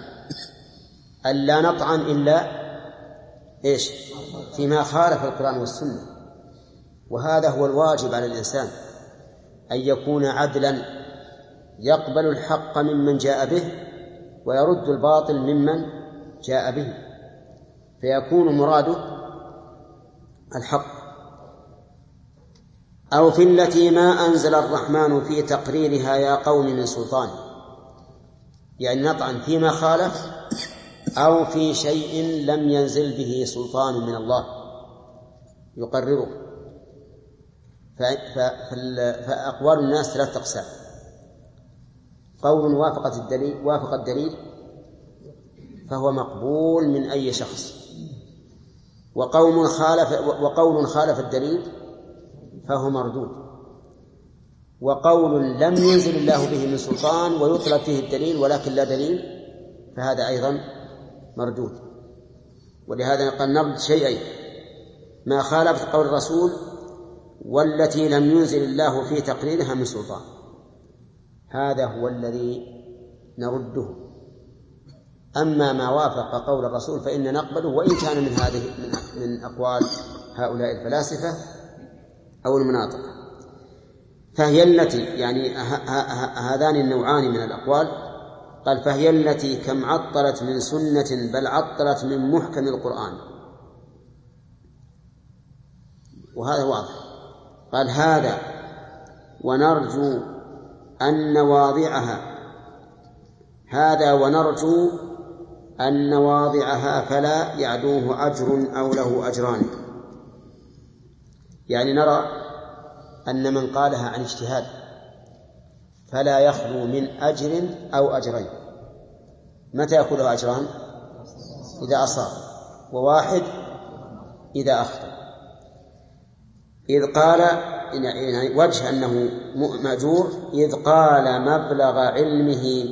ألا نطعن إلا إيش فيما خالف القرآن والسنة. وهذا هو الواجب على الإنسان أن يكون عدلا يقبل الحق ممن جاء به ويرد الباطل ممن جاء به، فيكون مراده الحق. أو في التي ما أنزل الرحمن في تقريرها يا قوم من سلطان، يعني نطعن فيما خالف أو في شيء لم ينزل به سلطان من الله يقرره. فأقوال الناس ثلاثة أقسام: قول وافق الدليل وافق الدليل فهو مقبول من أي شخص، وقوم خالف وقول خالف الدليل فهو مردود، وقول لم ينزل الله به من سلطان ويطلب فيه الدليل ولكن لا دليل فهذا أيضا مردود. ولهذا قال نرد شيئين: ما خالف قول الرسول والتي لم ينزل الله في تقريرها من سلطان، هذا هو الذي نرده. أما ما وافق قول الرسول فإن نقبله وإن كان من هذه من أقوال هؤلاء الفلاسفة أو المناطق. فهي التي يعني هذان النوعان من الأقوال قال فهي التي كم عطلت من سنة بل عطلت من محكم القرآن. وهذا واضح. قال هذا ونرجو أن واضعها هذا ونرجو أن واضعها فلا يعدوه أجر أو له أجران. يعني نرى أن من قالها عن اجتهاد فلا يخلو من أجر أو أجرين. متى يكون له أجران؟ إذا أصاب، وواحد إذا أخطأ. إذ قال يعني وجه أنه مأجور إذ قال مبلغ علمه،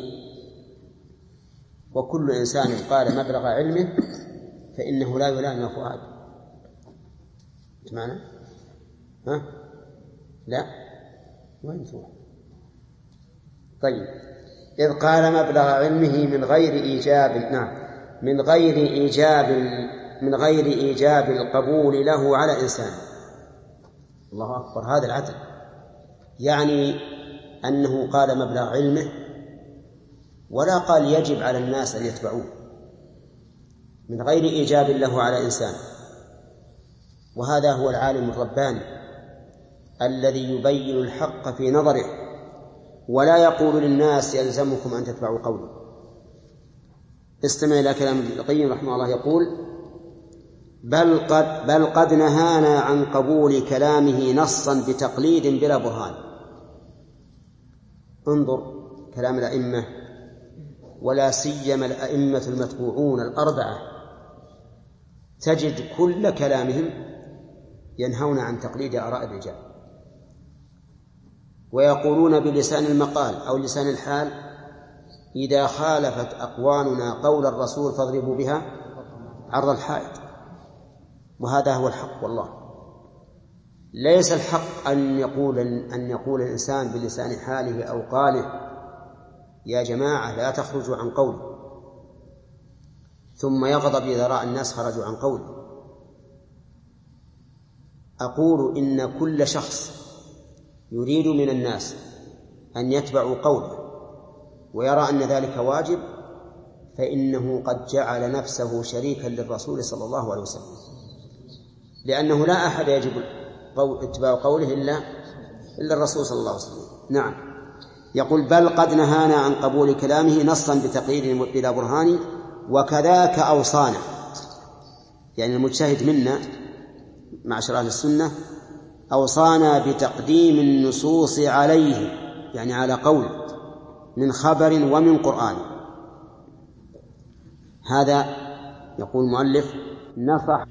وكل إنسان قال مبلغ علمه فإنه لا يلام فؤاد. معنى؟ ها؟ لا؟ وين تروح؟ طيب، إذ قال مبلغ علمه من غير إيجاب، نعم، من غير إيجاب من غير إيجاب القبول له على إنسان. الله أكبر، هذا العدل. يعني أنه قال مبلغ علمه ولا قال يجب على الناس أن يتبعوه، من غير إيجاب له على إنسان. وهذا هو العالم الرباني الذي يبين الحق في نظره ولا يقول للناس يلزمكم أن تتبعوا قولي. استمع إلى كلام ابن القيم رحمه الله يقول: بل قد, بل قد نهانا عن قبول كلامه نصا بتقليد بلا برهان. انظر كلام الأئمة، ولا سيما الأئمة المتبوعون الأربعة، تجد كل كلامهم ينهون عن تقليد آراء الرجال، ويقولون بلسان المقال أو لسان الحال: إذا خالفت أقوالنا قول الرسول فاضربوا بها عرض الحائط. وهذا هو الحق والله. ليس الحق أن يقول أن يقول الإنسان بلسان حاله أو قاله: يا جماعة لا تخرجوا عن قولي، ثم يغضب إذا رأى الناس خرجوا عن قولي. أقول إن كل شخص يريد من الناس أن يتبعوا قوله ويرى أن ذلك واجب فإنه قد جعل نفسه شريكا للرسول صلى الله عليه وسلم، لأنه لا أحد يجب اتباع قوله إلا إلا الرسول صلى الله عليه وسلم. نعم، يقول: بل قد نهانا عن قبول كلامه نصا بتقرير بلا برهان، وكذاك أوصانا، يعني المجتهد منا معشر أهل السنة أوصانا بتقديم النصوص عليه، يعني على قول من خبر ومن قرآن. هذا يقول المؤلف نصح